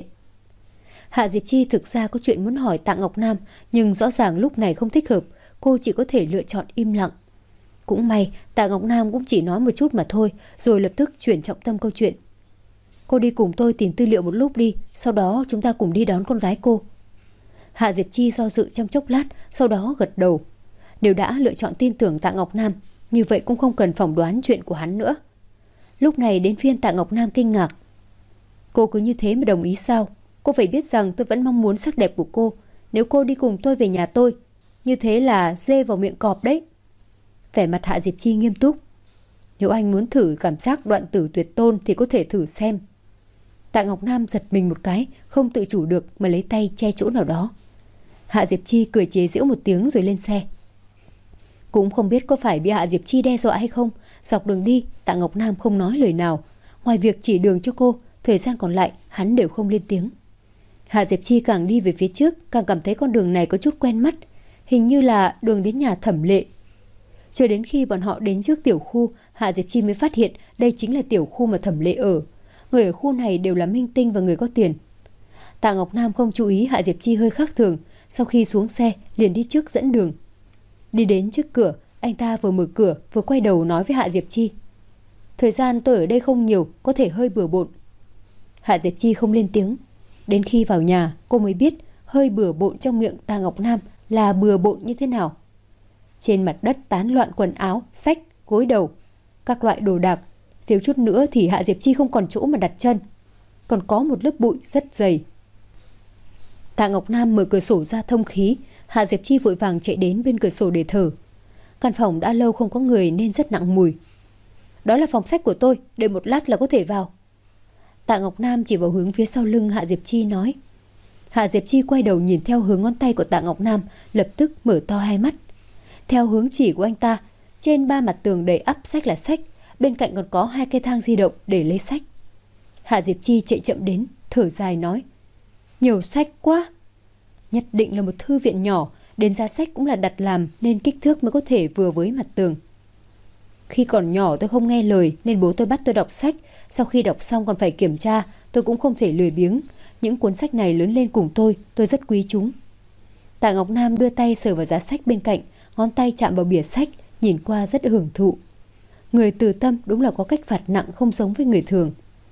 Hạ Diệp Chi thực ra có chuyện muốn hỏi Tạ Ngọc Nam, nhưng rõ ràng lúc này không thích hợp, cô chỉ có thể lựa chọn im lặng. Cũng may Tạ Ngọc Nam cũng chỉ nói một chút mà thôi, rồi lập tức chuyển trọng tâm câu chuyện. Cô đi cùng tôi tìm tư liệu một lúc đi, sau đó chúng ta cùng đi đón con gái cô. Hạ Diệp Chi do dự trong chốc lát, sau đó gật đầu. Nếu đã lựa chọn tin tưởng Tạ Ngọc Nam, như vậy cũng không cần phỏng đoán chuyện của hắn nữa. Lúc này đến phiên Tạ Ngọc Nam kinh ngạc. Cô cứ như thế mà đồng ý sao? Cô phải biết rằng tôi vẫn mong muốn sắc đẹp của cô. Nếu cô đi cùng tôi về nhà tôi, như thế là dê vào miệng cọp đấy. Vẻ mặt Hạ Diệp Chi nghiêm túc. Nếu anh muốn thử cảm giác đoạn tử tuyệt tôn thì có thể thử xem. Tạ Ngọc Nam giật mình một cái, không tự chủ được mà lấy tay che chỗ nào đó. Hạ Diệp Chi cười chế giễu một tiếng rồi lên xe. Cũng không biết có phải bị Hạ Diệp Chi đe dọa hay không, dọc đường đi Tạ Ngọc Nam không nói lời nào. Ngoài việc chỉ đường cho cô, thời gian còn lại hắn đều không lên tiếng. Hạ Diệp Chi càng đi về phía trước, càng cảm thấy con đường này có chút quen mắt. Hình như là đường đến nhà Thẩm Lệ. Cho đến khi bọn họ đến trước tiểu khu, Hạ Diệp Chi mới phát hiện đây chính là tiểu khu mà Thẩm Lệ ở. Người ở khu này đều là minh tinh và người có tiền. Tạ Ngọc Nam không chú ý Hạ Diệp Chi hơi khác thường, sau khi xuống xe liền đi trước dẫn đường. Đi đến trước cửa, anh ta vừa mở cửa vừa quay đầu nói với Hạ Diệp Chi. Thời gian tôi ở đây không nhiều, có thể hơi bừa bộn. Hạ Diệp Chi không lên tiếng. Đến khi vào nhà, cô mới biết hơi bừa bộn trong miệng Tạ Ngọc Nam là bừa bộn như thế nào. Trên mặt đất tán loạn quần áo, sách, gối đầu, các loại đồ đạc. Thiếu chút nữa thì Hạ Diệp Chi không còn chỗ mà đặt chân. Còn có một lớp bụi rất dày. Tạ Ngọc Nam mở cửa sổ ra thông khí. Hạ Diệp Chi vội vàng chạy đến bên cửa sổ để thở. Căn phòng đã lâu không có người nên rất nặng mùi. Đó là phòng sách của tôi, đợi một lát là có thể vào. Tạ Ngọc Nam chỉ vào hướng phía sau lưng Hạ Diệp Chi nói. Hạ Diệp Chi quay đầu nhìn theo hướng ngón tay của Tạ Ngọc Nam, lập tức mở to hai mắt. Theo hướng chỉ của anh ta, trên ba mặt tường đầy ắp sách là sách, bên cạnh còn có hai cây thang di động để lấy sách. Hạ Diệp Chi chạy chậm đến, thở dài nói. Nhiều sách quá. Nhất định là một thư viện nhỏ, đến giá sách cũng là đặt làm nên kích thước mới có thể vừa với mặt tường. Khi còn nhỏ tôi không nghe lời nên bố tôi bắt tôi đọc sách. Sau khi đọc xong còn phải kiểm tra, tôi cũng không thể lười biếng. Những cuốn sách này lớn lên cùng tôi, tôi rất quý chúng. Tạ Ngọc Nam đưa tay sờ vào giá sách bên cạnh, ngón tay chạm vào bìa sách, nhìn qua rất hưởng thụ. Người từ tâm đúng là có cách phạt nặng không giống với người thường.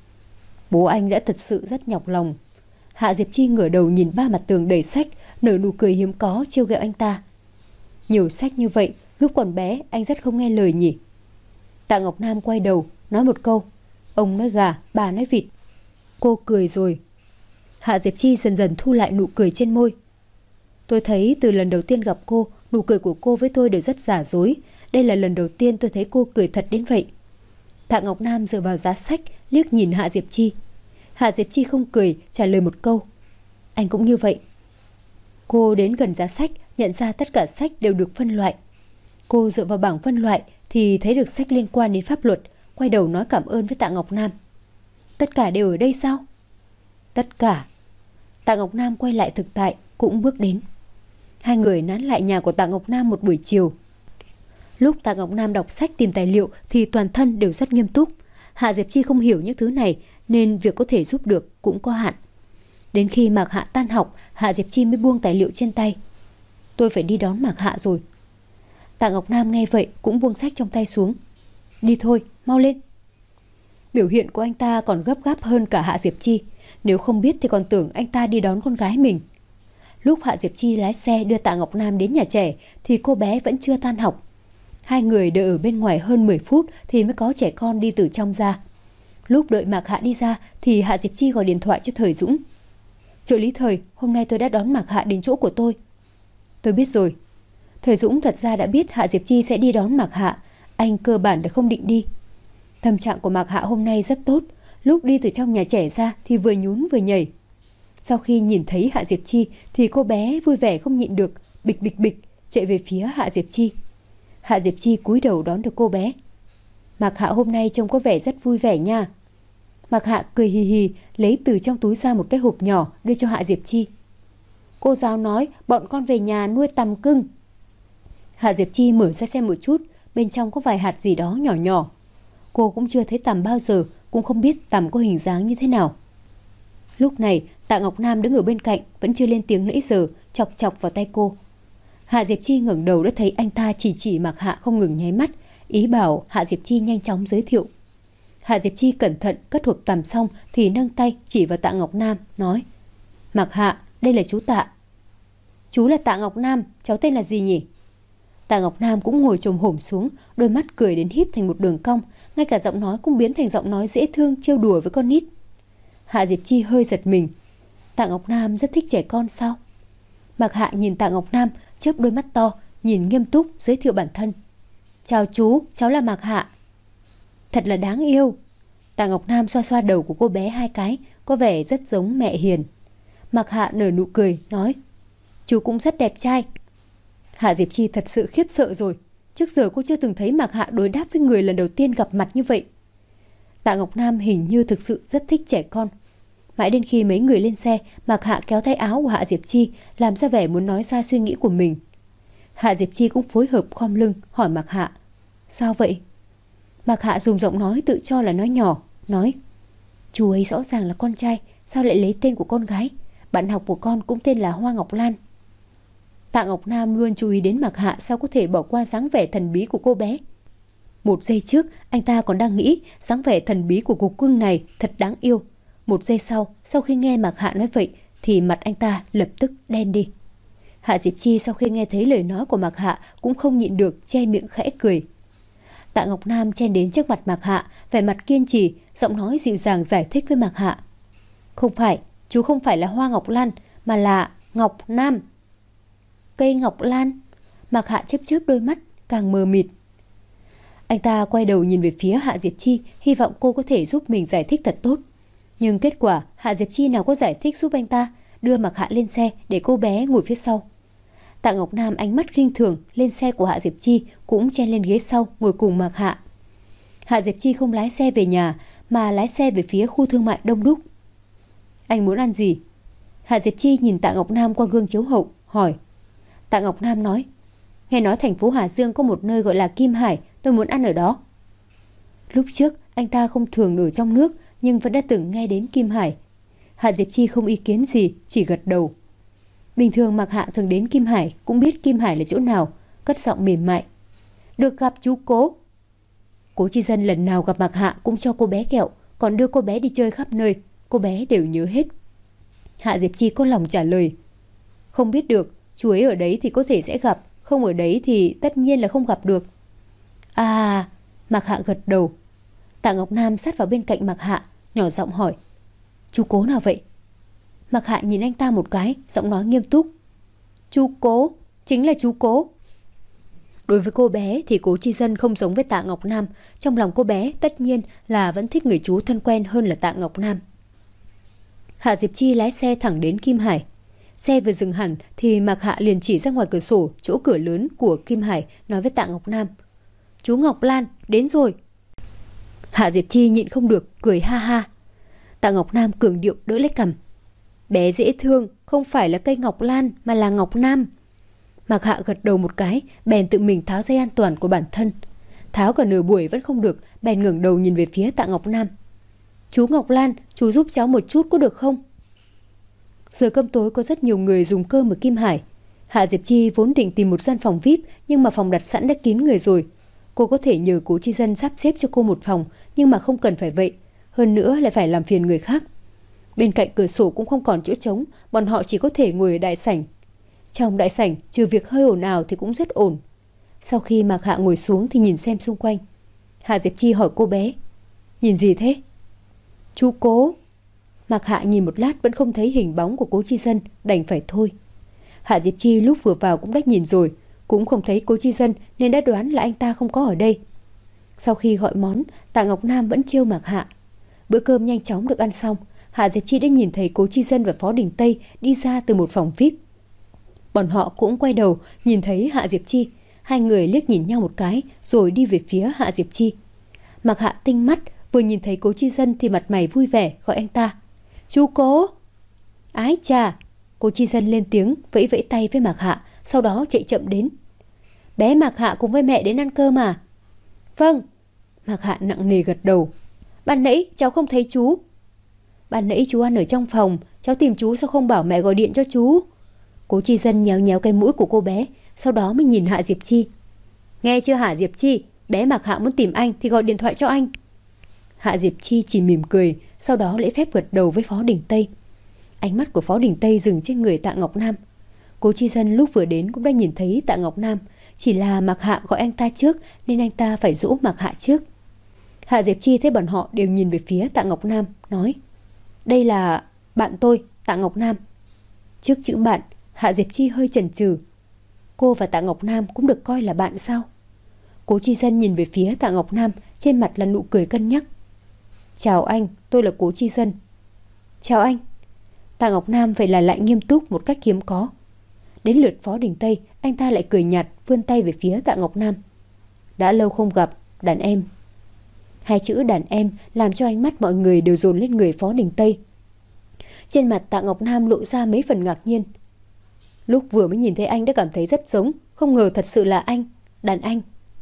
Bố anh đã thật sự rất nhọc lòng. Hạ Diệp Chi ngửa đầu nhìn ba mặt tường đầy sách, nở nụ cười hiếm có trêu ghẹo anh ta. Nhiều sách như vậy, lúc còn bé anh rất không nghe lời nhỉ. Tạ Ngọc Nam quay đầu, nói một câu. Ông nói gà, bà nói vịt. Cô cười rồi. Hạ Diệp Chi dần dần thu lại nụ cười trên môi. Tôi thấy từ lần đầu tiên gặp cô, nụ cười của cô với tôi đều rất giả dối. Đây là lần đầu tiên tôi thấy cô cười thật đến vậy. Tạ Ngọc Nam dựa vào giá sách, liếc nhìn Hạ Diệp Chi. Hạ Diệp Chi không cười, trả lời một câu. Anh cũng như vậy. Cô đến gần giá sách, nhận ra tất cả sách đều được phân loại. Cô dựa vào bảng phân loại thì thấy được sách liên quan đến pháp luật, quay đầu nói cảm ơn với Tạ Ngọc Nam. Tất cả đều ở đây sao? Tất cả. Tạ Ngọc Nam quay lại thực tại, cũng bước đến. Hai người nán lại nhà của Tạ Ngọc Nam một buổi chiều. Lúc Tạ Ngọc Nam đọc sách tìm tài liệu thì toàn thân đều rất nghiêm túc. Hạ Diệp Chi không hiểu những thứ này nên việc có thể giúp được cũng có hạn. Đến khi Mạc Hạ tan học, Hạ Diệp Chi mới buông tài liệu trên tay. Tôi phải đi đón Mạc Hạ rồi. Tạ Ngọc Nam nghe vậy cũng buông sách trong tay xuống. Đi thôi, mau lên. Biểu hiện của anh ta còn gấp gáp hơn cả Hạ Diệp Chi. Nếu không biết thì còn tưởng anh ta đi đón con gái mình. Lúc Hạ Diệp Chi lái xe đưa Tạ Ngọc Nam đến nhà trẻ thì cô bé vẫn chưa tan học. Hai người đợi ở bên ngoài hơn mười phút thì mới có trẻ con đi từ trong ra. Lúc đợi Mạc Hạ đi ra thì Hạ Diệp Chi gọi điện thoại cho Thời Dũng. Trợ lý Thời, hôm nay tôi đã đón Mạc Hạ đến chỗ của tôi. Tôi biết rồi. Thời Dũng thật ra đã biết Hạ Diệp Chi sẽ đi đón Mạc Hạ. Anh cơ bản đã không định đi. Tâm trạng của Mạc Hạ hôm nay rất tốt. Lúc đi từ trong nhà trẻ ra thì vừa nhún vừa nhảy. Sau khi nhìn thấy Hạ Diệp Chi thì cô bé vui vẻ không nhịn được, bịch bịch bịch chạy về phía Hạ Diệp Chi. Hạ Diệp Chi cúi đầu đón được cô bé. Mạc Hạ hôm nay trông có vẻ rất vui vẻ nha. Mạc Hạ cười hì hì lấy từ trong túi ra một cái hộp nhỏ đưa cho Hạ Diệp Chi. Cô giáo nói bọn con về nhà nuôi tằm cưng. Hạ Diệp Chi mở ra xem một chút, bên trong có vài hạt gì đó nhỏ nhỏ. Cô cũng chưa thấy tằm bao giờ, cũng không biết tằm có hình dáng như thế nào. Lúc này Tạ Ngọc Nam đứng ở bên cạnh vẫn chưa lên tiếng nãy giờ, chọc chọc vào tay cô. Hạ Diệp Chi ngẩng đầu đã thấy anh ta chỉ chỉ Mạc Hạ không ngừng nháy mắt, ý bảo Hạ Diệp Chi nhanh chóng giới thiệu. Hạ Diệp Chi cẩn thận cất hộp tằm xong thì nâng tay chỉ vào Tạ Ngọc Nam, nói: Mạc Hạ, đây là chú Tạ. Chú là Tạ Ngọc Nam, cháu tên là gì nhỉ? Tạ Ngọc Nam cũng ngồi chồm hổm xuống, đôi mắt cười đến híp thành một đường cong, ngay cả giọng nói cũng biến thành giọng nói dễ thương trêu đùa với con nít. Hạ Diệp Chi hơi giật mình. Tạ Ngọc Nam rất thích trẻ con sao? Mạc Hạ nhìn Tạ Ngọc Nam, chớp đôi mắt to, nhìn nghiêm túc giới thiệu bản thân. Chào chú, cháu là Mạc Hạ. Thật là đáng yêu. Tạ Ngọc Nam xoa xoa đầu của cô bé hai cái, có vẻ rất giống mẹ hiền. Mạc Hạ nở nụ cười, nói: Chú cũng rất đẹp trai. Hạ Diệp Chi thật sự khiếp sợ rồi. Trước giờ cô chưa từng thấy Mạc Hạ đối đáp với người lần đầu tiên gặp mặt như vậy. Tạ Ngọc Nam hình như thực sự rất thích trẻ con. Mãi đến khi mấy người lên xe, Mạc Hạ kéo tay áo của Hạ Diệp Chi, làm ra vẻ muốn nói ra suy nghĩ của mình. Hạ Diệp Chi cũng phối hợp khom lưng hỏi Mạc Hạ: Sao vậy? Mạc Hạ dùng giọng nói tự cho là nói nhỏ, nói: Chú ấy rõ ràng là con trai, sao lại lấy tên của con gái? Bạn học của con cũng tên là Hoa Ngọc Lan. Tạ Ngọc Nam luôn chú ý đến Mạc Hạ, sao có thể bỏ qua dáng vẻ thần bí của cô bé. Một giây trước anh ta còn đang nghĩ dáng vẻ thần bí của cô cưng này thật đáng yêu. Một giây sau, sau khi nghe Mạc Hạ nói vậy thì mặt anh ta lập tức đen đi. Hạ Diệp Chi sau khi nghe thấy lời nói của Mạc Hạ cũng không nhịn được che miệng khẽ cười. Tạ Ngọc Nam chen đến trước mặt Mạc Hạ, vẻ mặt kiên trì, giọng nói dịu dàng giải thích với Mạc Hạ. Không phải, chú không phải là Hoa Ngọc Lan, mà là Ngọc Nam. Cây Ngọc Lan? Mạc Hạ chớp chớp đôi mắt, càng mờ mịt. Anh ta quay đầu nhìn về phía Hạ Diệp Chi, hy vọng cô có thể giúp mình giải thích thật tốt. Nhưng kết quả Hạ Diệp Chi nào có giải thích giúp anh ta, đưa Mạc Hạ lên xe để cô bé ngồi phía sau. Tạ Ngọc Nam ánh mắt khinh thường lên xe của Hạ Diệp Chi, cũng chen lên ghế sau ngồi cùng Mạc Hạ. Hạ Diệp Chi không lái xe về nhà mà lái xe về phía khu thương mại đông đúc. Anh muốn ăn gì? Hạ Diệp Chi nhìn Tạ Ngọc Nam qua gương chiếu hậu, hỏi. Tạ Ngọc Nam nói: Nghe nói thành phố Hà Dương có một nơi gọi là Kim Hải, tôi muốn ăn ở đó. Lúc trước anh ta không thường ở trong nước, nhưng vẫn đã từng nghe đến Kim Hải. Hạ Diệp Chi không ý kiến gì, chỉ gật đầu. Bình thường Mạc Hạ thường đến Kim Hải, cũng biết Kim Hải là chỗ nào, cất giọng mềm mại. Được gặp chú Cố. Cố Chi Dân lần nào gặp Mạc Hạ cũng cho cô bé kẹo, còn đưa cô bé đi chơi khắp nơi, cô bé đều nhớ hết. Hạ Diệp Chi có lòng trả lời. Không biết được, chú ấy ở đấy thì có thể sẽ gặp, không ở đấy thì tất nhiên là không gặp được. À, Mạc Hạ gật đầu. Tạ Ngọc Nam sát vào bên cạnh Mạc Hạ, nhỏ giọng hỏi. Chú Cố nào vậy? Mạc Hạ nhìn anh ta một cái, giọng nói nghiêm túc. Chú Cố, chính là chú Cố. Đối với cô bé thì Cố Chi Dân không giống với Tạ Ngọc Nam. Trong lòng cô bé tất nhiên là vẫn thích người chú thân quen hơn là Tạ Ngọc Nam. Hạ Diệp Chi lái xe thẳng đến Kim Hải. Xe vừa dừng hẳn thì Mạc Hạ liền chỉ ra ngoài cửa sổ chỗ cửa lớn của Kim Hải, nói với Tạ Ngọc Nam. Chú Ngọc Lan, đến rồi. Hạ Diệp Chi nhịn không được, cười ha ha. Tạ Ngọc Nam cường điệu đỡ lấy cằm. Bé dễ thương, không phải là cây Ngọc Lan mà là Ngọc Nam. Mạc Hạ gật đầu một cái, bèn tự mình tháo dây an toàn của bản thân. Tháo cả nửa buổi vẫn không được, bèn ngẩng đầu nhìn về phía Tạ Ngọc Nam. Chú Ngọc Lan, chú giúp cháu một chút có được không? Giờ cơm tối có rất nhiều người dùng cơm ở Kim Hải. Hạ Diệp Chi vốn định tìm một gian phòng vi ai pi, nhưng mà phòng đặt sẵn đã kín người rồi. Cô có thể nhờ Cố Chi Dân sắp xếp cho cô một phòng, nhưng mà không cần phải vậy. Hơn nữa lại phải làm phiền người khác. Bên cạnh cửa sổ cũng không còn chỗ trống, bọn họ chỉ có thể ngồi ở đại sảnh. Trong đại sảnh, trừ việc hơi ồn ào thì cũng rất ổn. Sau khi Mạc Hạ ngồi xuống thì nhìn xem xung quanh. Hạ Diệp Chi hỏi cô bé: nhìn gì thế? Chú Cố. Mạc Hạ nhìn một lát vẫn không thấy hình bóng của Cố Chi Dân, đành phải thôi. Hạ Diệp Chi lúc vừa vào cũng đã nhìn rồi, cũng không thấy Cố Chi Dân nên đã đoán là anh ta không có ở đây. Sau khi gọi món, Tạ Ngọc Nam vẫn trêu Mạc Hạ. Bữa cơm nhanh chóng được ăn xong, Hạ Diệp Chi đã nhìn thấy Cố Chi Dân và Phó Đình Tây đi ra từ một phòng vi ai pi. Bọn họ cũng quay đầu nhìn thấy Hạ Diệp Chi. Hai người liếc nhìn nhau một cái rồi đi về phía Hạ Diệp Chi. Mạc Hạ tinh mắt, vừa nhìn thấy Cố Chi Dân thì mặt mày vui vẻ gọi anh ta: chú Cố. Ái chà. Cố Chi Dân lên tiếng vẫy vẫy tay với Mạc Hạ, sau đó chạy chậm đến. Bé Mạc Hạ cùng với mẹ đến ăn cơm à? Vâng. Mạc Hạ nặng nề gật đầu. Ban nãy cháu không thấy chú. Ban nãy chú ăn ở trong phòng, cháu tìm chú sao không bảo mẹ gọi điện cho chú? Cố Chi Dân nhéo nhéo cái mũi của cô bé, sau đó mới nhìn Hạ Diệp Chi. Nghe chưa Hạ Diệp Chi, bé Mạc Hạ muốn tìm anh thì gọi điện thoại cho anh. Hạ Diệp Chi chỉ mỉm cười, sau đó lễ phép gật đầu với Phó Đình Tây. Ánh mắt của Phó Đình Tây dừng trên người Tạ Ngọc Nam. Cố Chi Dân lúc vừa đến cũng đã nhìn thấy Tạ Ngọc Nam, chỉ là Mạc Hạ gọi anh ta trước nên anh ta phải dỗ Mạc Hạ trước. Hạ Diệp Chi thấy bọn họ đều nhìn về phía Tạ Ngọc Nam, nói: đây là bạn tôi, Tạ Ngọc Nam. Trước chữ bạn, Hạ Diệp Chi hơi chần chừ. Cô và Tạ Ngọc Nam cũng được coi là bạn sao? Cố Chi Dân nhìn về phía Tạ Ngọc Nam, trên mặt là nụ cười cân nhắc. Chào anh, tôi là Cố Chi Dân. Chào anh. Tạ Ngọc Nam vậy là lại nghiêm túc một cách hiếm có. Đến lượt Phó Đình Tây, anh ta lại cười nhạt vươn tay về phía Tạ Ngọc Nam. Đã lâu không gặp, đàn em. Hai chữ đàn em làm cho ánh mắt mọi người đều dồn lên người Phó Đình Tây. Trên mặt Tạ Ngọc Nam lộ ra mấy phần ngạc nhiên. Lúc vừa mới nhìn thấy anh đã cảm thấy rất giống, không ngờ thật sự là anh, đàn anh.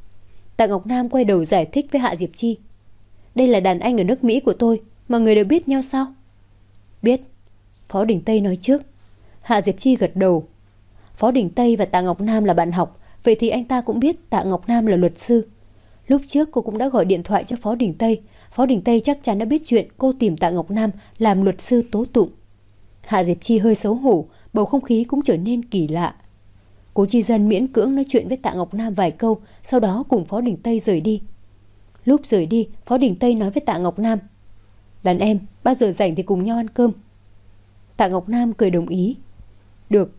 Tạ Ngọc Nam quay đầu giải thích với Hạ Diệp Chi. Đây là đàn anh ở nước Mỹ của tôi, mọi người đều biết nhau sao? Biết. Phó Đình Tây nói trước. Hạ Diệp Chi gật đầu. Phó Đình Tây và Tạ Ngọc Nam là bạn học, vậy thì anh ta cũng biết Tạ Ngọc Nam là luật sư. Lúc trước cô cũng đã gọi điện thoại cho Phó Đình Tây. Phó Đình Tây chắc chắn đã biết chuyện cô tìm Tạ Ngọc Nam làm luật sư tố tụng. Hạ Diệp Chi hơi xấu hổ, bầu không khí cũng trở nên kỳ lạ. Cố Chi Dân miễn cưỡng nói chuyện với Tạ Ngọc Nam vài câu, sau đó cùng Phó Đình Tây rời đi. Lúc rời đi, Phó Đình Tây nói với Tạ Ngọc Nam: đàn em, bao giờ rảnh thì cùng nhau ăn cơm. Tạ Ngọc Nam cười đồng ý. Được.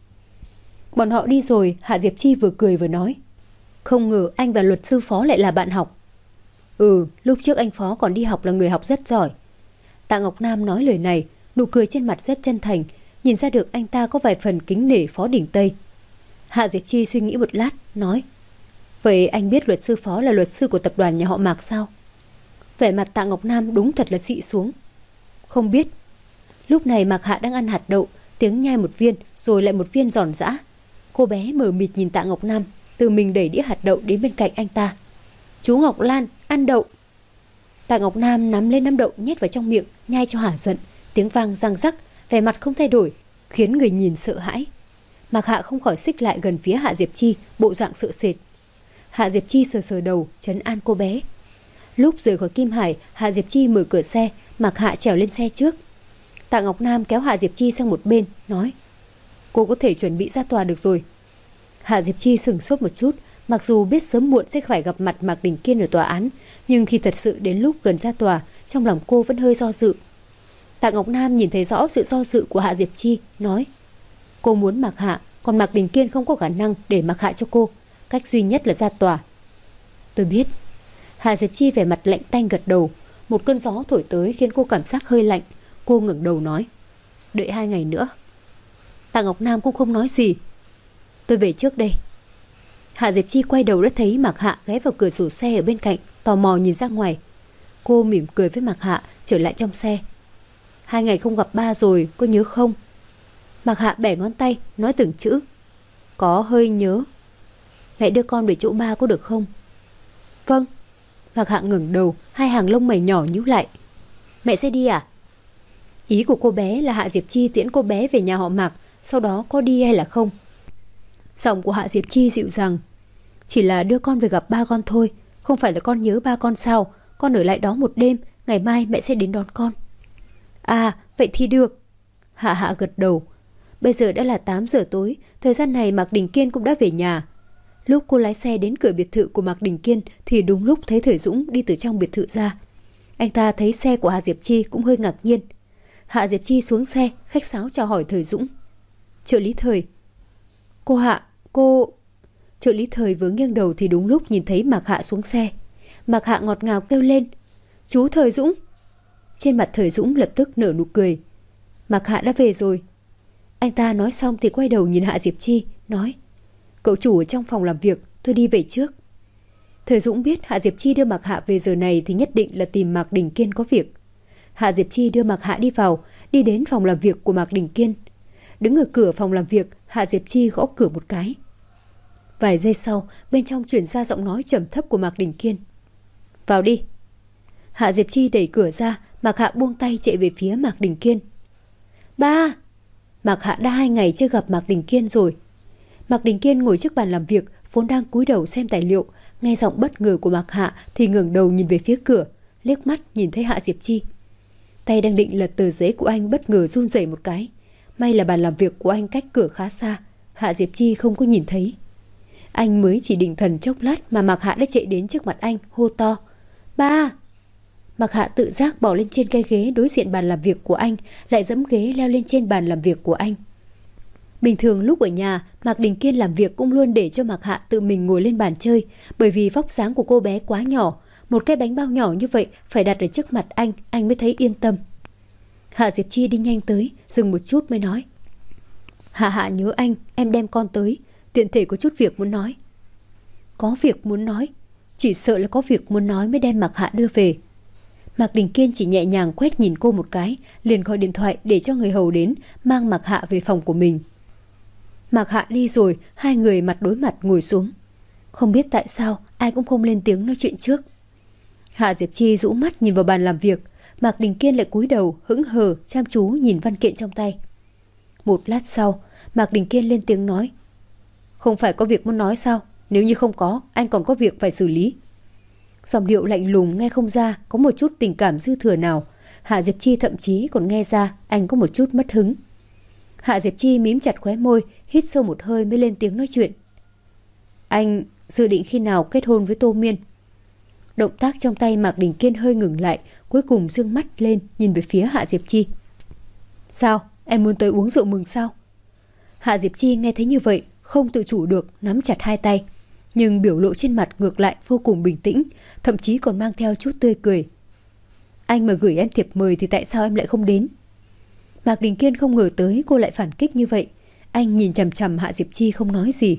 Bọn họ đi rồi, Hạ Diệp Chi vừa cười vừa nói: không ngờ anh và luật sư Phó lại là bạn học. Ừ, lúc trước anh Phó còn đi học là người học rất giỏi. Tạ Ngọc Nam nói lời này, nụ cười trên mặt rất chân thành, nhìn ra được anh ta có vài phần kính nể Phó Đình Tây. Hạ Diệp Chi suy nghĩ một lát, nói: vậy anh biết luật sư Phó là luật sư của tập đoàn nhà họ Mạc sao? Vẻ mặt Tạ Ngọc Nam đúng thật là xị xuống. Không biết. Lúc này Mạc Hạ đang ăn hạt đậu, tiếng nhai một viên rồi lại một viên giòn giã. Cô bé mờ mịt nhìn Tạ Ngọc Nam, tự mình đẩy đĩa hạt đậu đến bên cạnh anh ta. Chú Ngọc Lan, ăn đậu. Tạ Ngọc Nam nắm lên nắm đậu nhét vào trong miệng, nhai cho hả giận. Tiếng vang răng rắc, vẻ mặt không thay đổi, khiến người nhìn sợ hãi. Mạc Hạ không khỏi xích lại gần phía Hạ Diệp Chi, bộ dạng sợ sệt. Hạ Diệp Chi sờ sờ đầu, trấn an cô bé. Lúc rời khỏi Kim Hải, Hạ Diệp Chi mở cửa xe, Mạc Hạ trèo lên xe trước. Tạ Ngọc Nam kéo Hạ Diệp Chi sang một bên, nói: cô có thể chuẩn bị ra tòa được rồi. Hạ Diệp Chi sửng sốt một chút, mặc dù biết sớm muộn sẽ phải gặp mặt Mạc Đình Kiên ở tòa án, nhưng khi thật sự đến lúc gần ra tòa, trong lòng cô vẫn hơi do dự. Tạ Ngọc Nam nhìn thấy rõ sự do dự của Hạ Diệp Chi, nói: cô muốn Mạc Hạ, còn Mạc Đình Kiên không có khả năng để Mạc Hạ cho cô, cách duy nhất là ra tòa. Tôi biết. Hạ Diệp Chi vẻ mặt lạnh tanh gật đầu. Một cơn gió thổi tới khiến cô cảm giác hơi lạnh. Cô ngẩng đầu nói: đợi hai ngày nữa. Tạ Ngọc Nam cũng không nói gì. Tôi về trước đây. Hạ Diệp Chi quay đầu đã thấy Mạc Hạ ghé vào cửa sổ xe ở bên cạnh, tò mò nhìn ra ngoài. Cô mỉm cười với Mạc Hạ, trở lại trong xe. Hai ngày không gặp ba rồi, có nhớ không? Mạc Hạ bẻ ngón tay, nói từng chữ. Có hơi nhớ. Mẹ đưa con về chỗ ba có được không? Vâng. Mạc Hạ ngẩng đầu, hai hàng lông mày nhỏ nhíu lại. Mẹ sẽ đi à? Ý của cô bé là Hạ Diệp Chi tiễn cô bé về nhà họ Mạc, sau đó có đi hay là không? Giọng của Hạ Diệp Chi dịu dàng. Chỉ là đưa con về gặp ba con thôi. Không phải là con nhớ ba con sao? Con ở lại đó một đêm, ngày mai mẹ sẽ đến đón con. À, vậy thì được. Hạ Hạ gật đầu. Bây giờ đã là tám giờ tối. Thời gian này Mạc Đình Kiên cũng đã về nhà. Lúc cô lái xe đến cửa biệt thự của Mạc Đình Kiên thì đúng lúc thấy Thời Dũng đi từ trong biệt thự ra. Anh ta thấy xe của Hạ Diệp Chi cũng hơi ngạc nhiên. Hạ Diệp Chi xuống xe, khách sáo chào hỏi Thời Dũng. Trợ lý Thời. Cô Hạ, cô... Trợ lý Thời vừa nghiêng đầu thì đúng lúc nhìn thấy Mạc Hạ xuống xe. Mạc Hạ ngọt ngào kêu lên. Chú Thời Dũng. Trên mặt Thời Dũng lập tức nở nụ cười. Mạc Hạ đã về rồi. Anh ta nói xong thì quay đầu nhìn Hạ Diệp Chi, nói. Cậu chủ ở trong phòng làm việc, tôi đi về trước. Thời Dũng biết Hạ Diệp Chi đưa Mạc Hạ về giờ này thì nhất định là tìm Mạc Đình Kiên có việc. Hạ Diệp Chi đưa Mạc Hạ đi vào, đi đến phòng làm việc của Mạc Đình Kiên. Đứng ở cửa phòng làm việc, Hạ Diệp Chi gõ cửa một cái. Vài giây sau, bên trong chuyển ra giọng nói trầm thấp của Mạc Đình Kiên. Vào đi. Hạ Diệp Chi đẩy cửa ra, Mạc Hạ buông tay chạy về phía Mạc Đình Kiên. Ba! Mạc Hạ đã hai ngày chưa gặp Mạc Đình Kiên rồi. Mạc Đình Kiên ngồi trước bàn làm việc, vốn đang cúi đầu xem tài liệu, nghe giọng bất ngờ của Mạc Hạ thì ngẩng đầu nhìn về phía cửa, liếc mắt nhìn thấy Hạ Diệp Chi. Tay đang định lật tờ giấy của anh bất ngờ run rẩy một cái. May là bàn làm việc của anh cách cửa khá xa, Hạ Diệp Chi không có nhìn thấy. Anh mới chỉ định thần chốc lát mà Mạc Hạ đã chạy đến trước mặt anh, hô to. Ba! Mạc Hạ tự giác bỏ lên trên cái ghế đối diện bàn làm việc của anh, lại giẫm ghế leo lên trên bàn làm việc của anh. Bình thường lúc ở nhà, Mạc Đình Kiên làm việc cũng luôn để cho Mạc Hạ tự mình ngồi lên bàn chơi, bởi vì vóc dáng của cô bé quá nhỏ, một cái bánh bao nhỏ như vậy phải đặt ở trước mặt anh, anh mới thấy yên tâm. Hạ Diệp Chi đi nhanh tới, dừng một chút mới nói. Hạ Hạ nhớ anh, em đem con tới, tiện thể có chút việc muốn nói. Có việc muốn nói? Chỉ sợ là có việc muốn nói mới đem Mạc Hạ đưa về. Mạc Đình Kiên chỉ nhẹ nhàng quét nhìn cô một cái, liền gọi điện thoại để cho người hầu đến, mang Mạc Hạ về phòng của mình. Mạc Hạ đi rồi, hai người mặt đối mặt ngồi xuống. Không biết tại sao, ai cũng không lên tiếng nói chuyện trước. Hạ Diệp Chi rũ mắt nhìn vào bàn làm việc, Mạc Đình Kiên lại cúi đầu, hững hờ, chăm chú nhìn văn kiện trong tay. Một lát sau, Mạc Đình Kiên lên tiếng nói. Không phải có việc muốn nói sao? Nếu như không có, anh còn có việc phải xử lý. Giọng điệu lạnh lùng nghe không ra có một chút tình cảm dư thừa nào. Hạ Diệp Chi thậm chí còn nghe ra anh có một chút mất hứng. Hạ Diệp Chi mím chặt khóe môi, hít sâu một hơi mới lên tiếng nói chuyện. Anh dự định khi nào kết hôn với Tô Miên? Động tác trong tay Mạc Đình Kiên hơi ngừng lại, cuối cùng dương mắt lên nhìn về phía Hạ Diệp Chi. Sao? Em muốn tới uống rượu mừng sao? Hạ Diệp Chi nghe thấy như vậy, không tự chủ được nắm chặt hai tay, nhưng biểu lộ trên mặt ngược lại vô cùng bình tĩnh, thậm chí còn mang theo chút tươi cười. Anh mà gửi em thiệp mời thì tại sao em lại không đến? Mạc Đình Kiên không ngờ tới cô lại phản kích như vậy. Anh nhìn chằm chằm Hạ Diệp Chi không nói gì.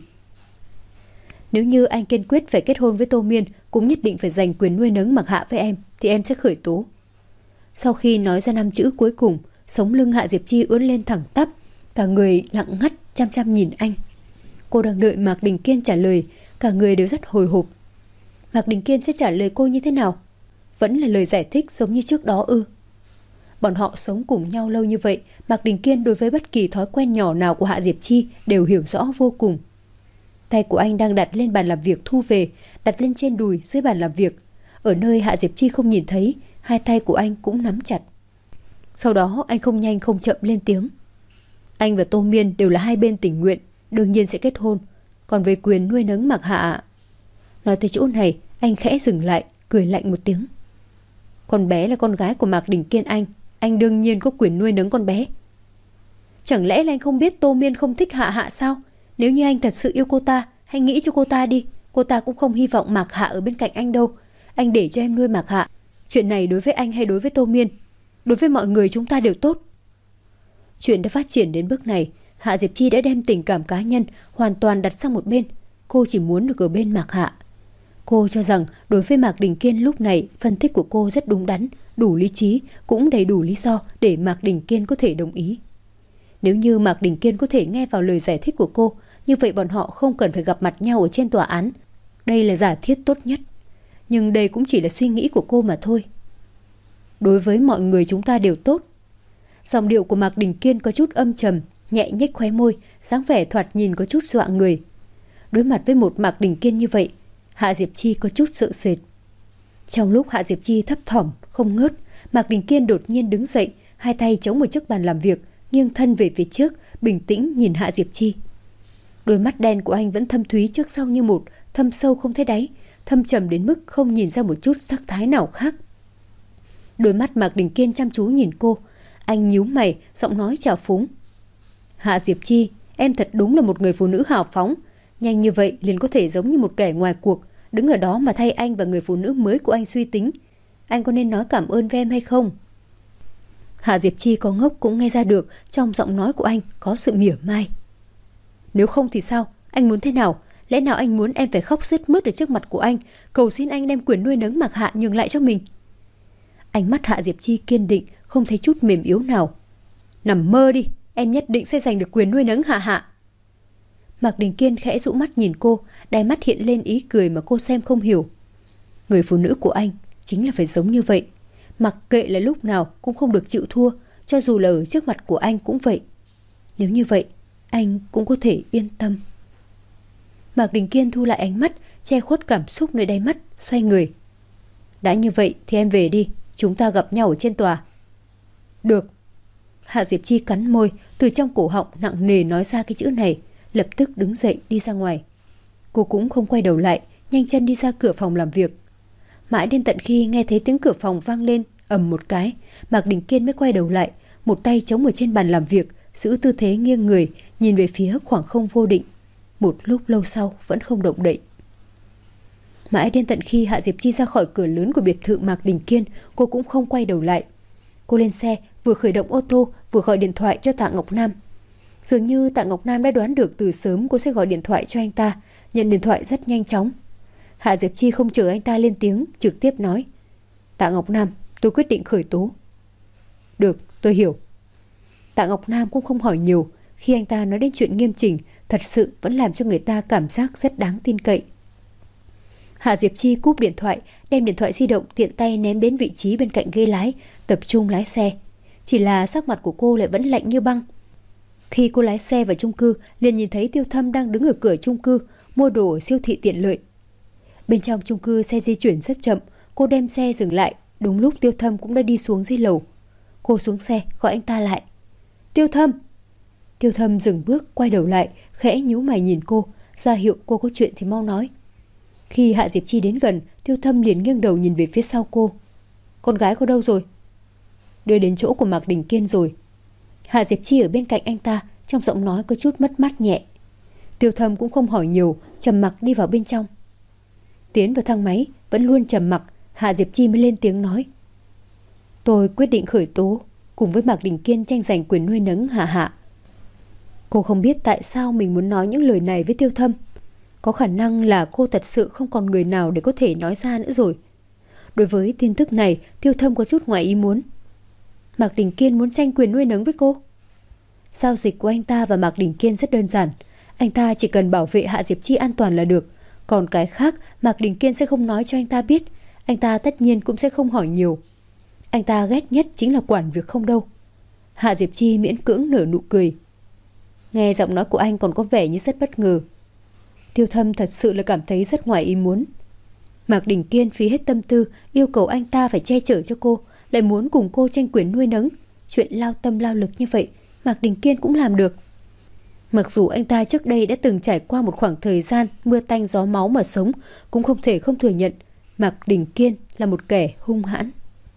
Nếu như anh kiên quyết phải kết hôn với Tô Miên, cũng nhất định phải giành quyền nuôi nấng Mạc Hạ với em, thì em sẽ khởi tố. Sau khi nói ra năm chữ cuối cùng, sống lưng Hạ Diệp Chi ưỡn lên thẳng tắp, cả người lặng ngắt chăm chăm nhìn anh. Cô đang đợi Mạc Đình Kiên trả lời, cả người đều rất hồi hộp. Mạc Đình Kiên sẽ trả lời cô như thế nào? Vẫn là lời giải thích giống như trước đó ư? Bọn họ sống cùng nhau lâu như vậy, Mạc Đình Kiên đối với bất kỳ thói quen nhỏ nào của Hạ Diệp Chi đều hiểu rõ vô cùng. Tay của anh đang đặt lên bàn làm việc thu về, đặt lên trên đùi dưới bàn làm việc. Ở nơi Hạ Diệp Chi không nhìn thấy, hai tay của anh cũng nắm chặt. Sau đó anh không nhanh không chậm lên tiếng. Anh và Tô Miên đều là hai bên tình nguyện, đương nhiên sẽ kết hôn. Còn về quyền nuôi nấng Mạc Hạ... Nói tới chỗ này, anh khẽ dừng lại, cười lạnh một tiếng. Con bé là con gái của Mạc Đình Kiên anh, anh đương nhiên có quyền nuôi nấng con bé. Chẳng lẽ là anh không biết Tô Miên không thích Hạ Hạ sao? Nếu như anh thật sự yêu cô ta, hãy nghĩ cho cô ta đi. Cô ta cũng không hy vọng Mạc Hạ ở bên cạnh anh đâu. Anh để cho em nuôi Mạc Hạ. Chuyện này đối với anh hay đối với Tô Miên, đối với mọi người chúng ta đều tốt. Chuyện đã phát triển đến bước này, Hạ Diệp Chi đã đem tình cảm cá nhân hoàn toàn đặt sang một bên. Cô chỉ muốn được ở bên Mạc Hạ. Cô cho rằng đối với Mạc Đình Kiên lúc này, phân tích của cô rất đúng đắn, đủ lý trí, cũng đầy đủ lý do để Mạc Đình Kiên có thể đồng ý. Nếu như Mạc Đình Kiên có thể nghe vào lời giải thích của cô, như vậy bọn họ không cần phải gặp mặt nhau ở trên tòa án. Đây là giả thiết tốt nhất. Nhưng đây cũng chỉ là suy nghĩ của cô mà thôi. Đối với mọi người chúng ta đều tốt. Giọng điệu của Mạc Đình Kiên có chút âm trầm, nhẹ nhếch khóe môi, dáng vẻ thoạt nhìn có chút dọa người. Đối mặt với một Mạc Đình Kiên như vậy, Hạ Diệp Chi có chút sợ sệt. Trong lúc Hạ Diệp Chi thấp thỏm không ngớt, Mạc Đình Kiên đột nhiên đứng dậy, hai tay chống một chiếc bàn làm việc, nghiêng thân về phía trước, bình tĩnh nhìn Hạ Diệp Chi. Đôi mắt đen của anh vẫn thâm thúy trước sau như một, thâm sâu không thấy đáy, thâm trầm đến mức không nhìn ra một chút sắc thái nào khác. Đôi mắt Mạc Đình Kiên chăm chú nhìn cô, anh nhíu mày, giọng nói trào phúng. Hạ Diệp Chi, em thật đúng là một người phụ nữ hào phóng, nhanh như vậy liền có thể giống như một kẻ ngoài cuộc, đứng ở đó mà thay anh và người phụ nữ mới của anh suy tính. Anh có nên nói cảm ơn với em hay không? Hạ Diệp Chi có ngốc cũng nghe ra được trong giọng nói của anh có sự mỉa mai. Nếu không thì sao? Anh muốn thế nào? Lẽ nào anh muốn em phải khóc sướt mướt ở trước mặt của anh, cầu xin anh đem quyền nuôi nấng Mạc Hạ nhường lại cho mình? Ánh mắt Hạ Diệp Chi kiên định, không thấy chút mềm yếu nào. Nằm mơ đi, em nhất định sẽ giành được quyền nuôi nấng Hạ Hạ. Mạc Đình Kiên khẽ dụ mắt nhìn cô, đáy mắt hiện lên ý cười mà cô xem không hiểu. Người phụ nữ của anh chính là phải giống như vậy, mặc kệ là lúc nào cũng không được chịu thua, cho dù là ở trước mặt của anh cũng vậy. Nếu như vậy, anh cũng có thể yên tâm. Mạc Đình Kiên thu lại ánh mắt, che khuất cảm xúc nơi đáy mắt, xoay người. Đã như vậy thì em về đi, chúng ta gặp nhau ở trên tòa. Được. Hạ Diệp Chi cắn môi, từ trong cổ họng nặng nề nói ra cái chữ này, lập tức đứng dậy đi ra ngoài. Cô cũng không quay đầu lại, nhanh chân đi ra cửa phòng làm việc. Mãi đến tận khi nghe thấy tiếng cửa phòng vang lên ầm một cái, Mạc Đình Kiên mới quay đầu lại, một tay chống ở trên bàn làm việc, giữ tư thế nghiêng người, nhìn về phía khoảng không vô định. Một lúc lâu sau vẫn không động đậy. Mãi đến tận khi Hạ Diệp Chi ra khỏi cửa lớn của biệt thự Mạc Đình Kiên, cô cũng không quay đầu lại. Cô lên xe, vừa khởi động ô tô, vừa gọi điện thoại cho Tạ Ngọc Nam. Dường như Tạ Ngọc Nam đã đoán được từ sớm cô sẽ gọi điện thoại cho anh ta, nhận điện thoại rất nhanh chóng. Hạ Diệp Chi không chờ anh ta lên tiếng, trực tiếp nói. Tạ Ngọc Nam, tôi quyết định khởi tố. Được, tôi hiểu. Tạ Ngọc Nam cũng không hỏi nhiều, khi anh ta nói đến chuyện nghiêm chỉnh, thật sự vẫn làm cho người ta cảm giác rất đáng tin cậy. Hạ Diệp Chi cúp điện thoại, đem điện thoại di động tiện tay ném đến vị trí bên cạnh ghế lái, tập trung lái xe. Chỉ là sắc mặt của cô lại vẫn lạnh như băng. Khi cô lái xe vào chung cư, liền nhìn thấy Tiêu Thâm đang đứng ở cửa chung cư, mua đồ ở siêu thị tiện lợi. Bên trong chung cư xe di chuyển rất chậm, cô đem xe dừng lại, đúng lúc Tiêu Thâm cũng đã đi xuống dưới lầu. Cô xuống xe, gọi anh ta lại. Tiêu Thâm! Tiêu Thâm dừng bước, quay đầu lại, khẽ nhíu mày nhìn cô, ra hiệu cô có chuyện thì mau nói. Khi Hạ Diệp Chi đến gần, Tiêu Thâm liền nghiêng đầu nhìn về phía sau cô. Con gái cô đâu rồi? Đưa đến chỗ của Mạc Đình Kiên rồi. Hạ Diệp Chi ở bên cạnh anh ta, trong giọng nói có chút mất mát nhẹ. Tiêu Thâm cũng không hỏi nhiều, trầm mặc đi vào bên trong. Tiến vào thang máy, vẫn luôn trầm mặc, Hạ Diệp Chi mới lên tiếng nói. Tôi quyết định khởi tố, cùng với Mạc Đình Kiên tranh giành quyền nuôi nấng Hạ Hạ. Cô không biết tại sao mình muốn nói những lời này với Tiêu Thâm. Có khả năng là cô thật sự không còn người nào để có thể nói ra nữa rồi. Đối với tin tức này, Tiêu Thâm có chút ngoài ý muốn. Mạc Đình Kiên muốn tranh quyền nuôi nấng với cô. Giao dịch của anh ta và Mạc Đình Kiên rất đơn giản. Anh ta chỉ cần bảo vệ Hạ Diệp Chi an toàn là được. Còn cái khác, Mạc Đình Kiên sẽ không nói cho anh ta biết. Anh ta tất nhiên cũng sẽ không hỏi nhiều. Anh ta ghét nhất chính là quản việc không đâu. Hạ Diệp Chi miễn cưỡng nở nụ cười. Nghe giọng nói của anh còn có vẻ như rất bất ngờ. Tiêu Thâm thật sự là cảm thấy rất ngoài ý muốn. Mạc Đình Kiên phí hết tâm tư, yêu cầu anh ta phải che chở cho cô, lại muốn cùng cô tranh quyền nuôi nấng. Chuyện lao tâm lao lực như vậy, Mạc Đình Kiên cũng làm được. Mặc dù anh ta trước đây đã từng trải qua một khoảng thời gian mưa tanh gió máu mà sống, cũng không thể không thừa nhận Mạc Đình Kiên là một kẻ hung hãn.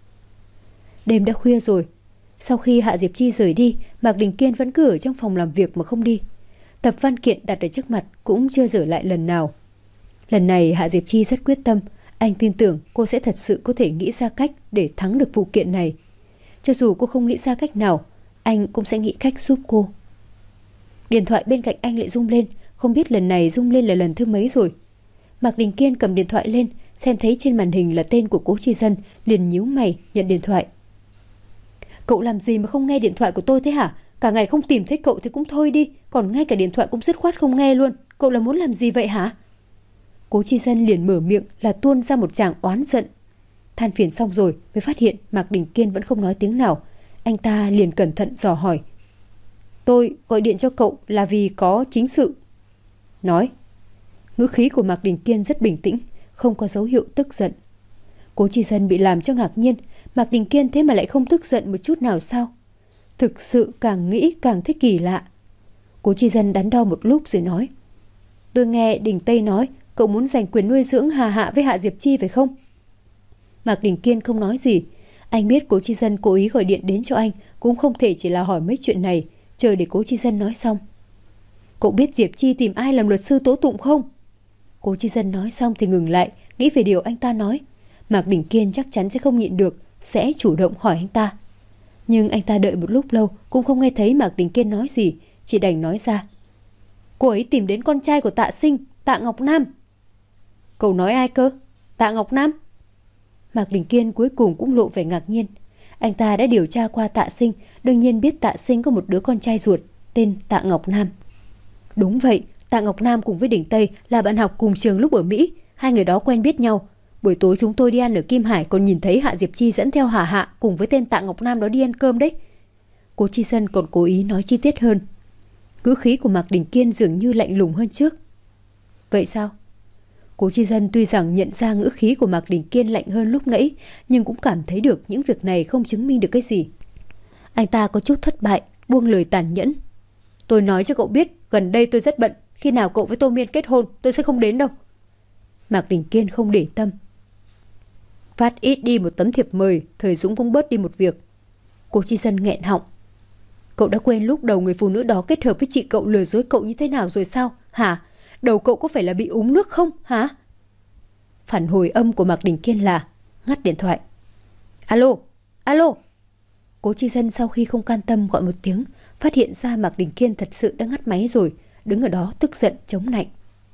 Đêm đã khuya rồi. Sau khi Hạ Diệp Chi rời đi, Mạc Đình Kiên vẫn cứ ở trong phòng làm việc mà không đi. Tập văn kiện đặt ở trước mặt cũng chưa dở lại lần nào. Lần này Hạ Diệp Chi rất quyết tâm. Anh tin tưởng cô sẽ thật sự có thể nghĩ ra cách để thắng được vụ kiện này. Cho dù cô không nghĩ ra cách nào, anh cũng sẽ nghĩ cách giúp cô. Điện thoại bên cạnh anh lại rung lên. Không biết lần này rung lên là lần thứ mấy rồi. Mạc Đình Kiên cầm điện thoại lên, xem thấy trên màn hình là tên của Cố Chi Dân, liền nhíu mày nhận điện thoại. Cậu làm gì mà không nghe điện thoại của tôi thế hả? Cả ngày không tìm thấy cậu thì cũng thôi đi, còn ngay cả điện thoại cũng dứt khoát không nghe luôn. Cậu là muốn làm gì vậy hả? Cố Chi Dân liền mở miệng là tuôn ra một tràng oán giận. Than phiền xong rồi mới phát hiện Mạc Đình Kiên vẫn không nói tiếng nào. Anh ta liền cẩn thận dò hỏi. Tôi gọi điện cho cậu là vì có chính sự. Nói. Ngữ khí của Mạc Đình Kiên rất bình tĩnh, không có dấu hiệu tức giận. Cố Chi Dân bị làm cho ngạc nhiên, Mạc Đình Kiên thế mà lại không tức giận một chút nào sao? Thực sự càng nghĩ càng thấy kỳ lạ. Cố Chi Dân đắn đo một lúc rồi nói: tôi nghe Đình Tây nói cậu muốn giành quyền nuôi dưỡng Hà Hạ với Hạ Diệp Chi phải không? Mạc Đình Kiên không nói gì. Anh biết Cố Chi Dân cố ý gọi điện đến cho anh, cũng không thể chỉ là hỏi mấy chuyện này, chờ để Cố Chi Dân nói xong. Cậu biết Diệp Chi tìm ai làm luật sư tố tụng không? Cố Chi Dân nói xong thì ngừng lại, nghĩ về điều anh ta nói. Mạc Đình Kiên chắc chắn sẽ không nhịn được, sẽ chủ động hỏi anh ta. Nhưng anh ta đợi một lúc lâu cũng không nghe thấy Mạc Đình Kiên nói gì, chỉ đành nói ra: cô ấy tìm đến con trai của Tạ Sinh, Tạ Ngọc Nam. Cậu nói ai cơ? Tạ Ngọc Nam? Mạc Đình Kiên cuối cùng cũng lộ vẻ ngạc nhiên. Anh ta đã điều tra qua Tạ Sinh, đương nhiên biết Tạ Sinh có một đứa con trai ruột tên Tạ Ngọc Nam. Đúng vậy, Tạ Ngọc Nam cùng với Đình Tây là bạn học cùng trường lúc ở Mỹ, hai người đó quen biết nhau. Buổi tối chúng tôi đi ăn ở Kim Hải còn nhìn thấy Hạ Diệp Chi dẫn theo Hà Hạ cùng với tên Tạ Ngọc Nam đó đi ăn cơm đấy. Cố Chi Dân còn cố ý nói chi tiết hơn. Ngữ khí của Mạc Đình Kiên dường như lạnh lùng hơn trước. Vậy sao? Cố Chi Dân tuy rằng nhận ra ngữ khí của Mạc Đình Kiên lạnh hơn lúc nãy, nhưng cũng cảm thấy được những việc này không chứng minh được cái gì. Anh ta có chút thất bại, buông lời tàn nhẫn. Tôi nói cho cậu biết, gần đây tôi rất bận, khi nào cậu với Tô Miên kết hôn tôi sẽ không đến đâu. Mạc Đình Kiên không để tâm. Phát ít đi một tấm thiệp mời, Thời Dũng cũng bớt đi một việc. Cố Chi Dân nghẹn họng. Cậu đã quên lúc đầu người phụ nữ đó kết hợp với chị cậu lừa dối cậu như thế nào rồi sao? Hả? Đầu cậu có phải là bị uống nước không? Hả? Phản hồi âm của Mạc Đình Kiên là ngắt điện thoại. Alo, alo. Cố Chi Dân sau khi không can tâm gọi một tiếng, phát hiện ra Mạc Đình Kiên thật sự đã ngắt máy rồi, đứng ở đó tức giận chống nạnh.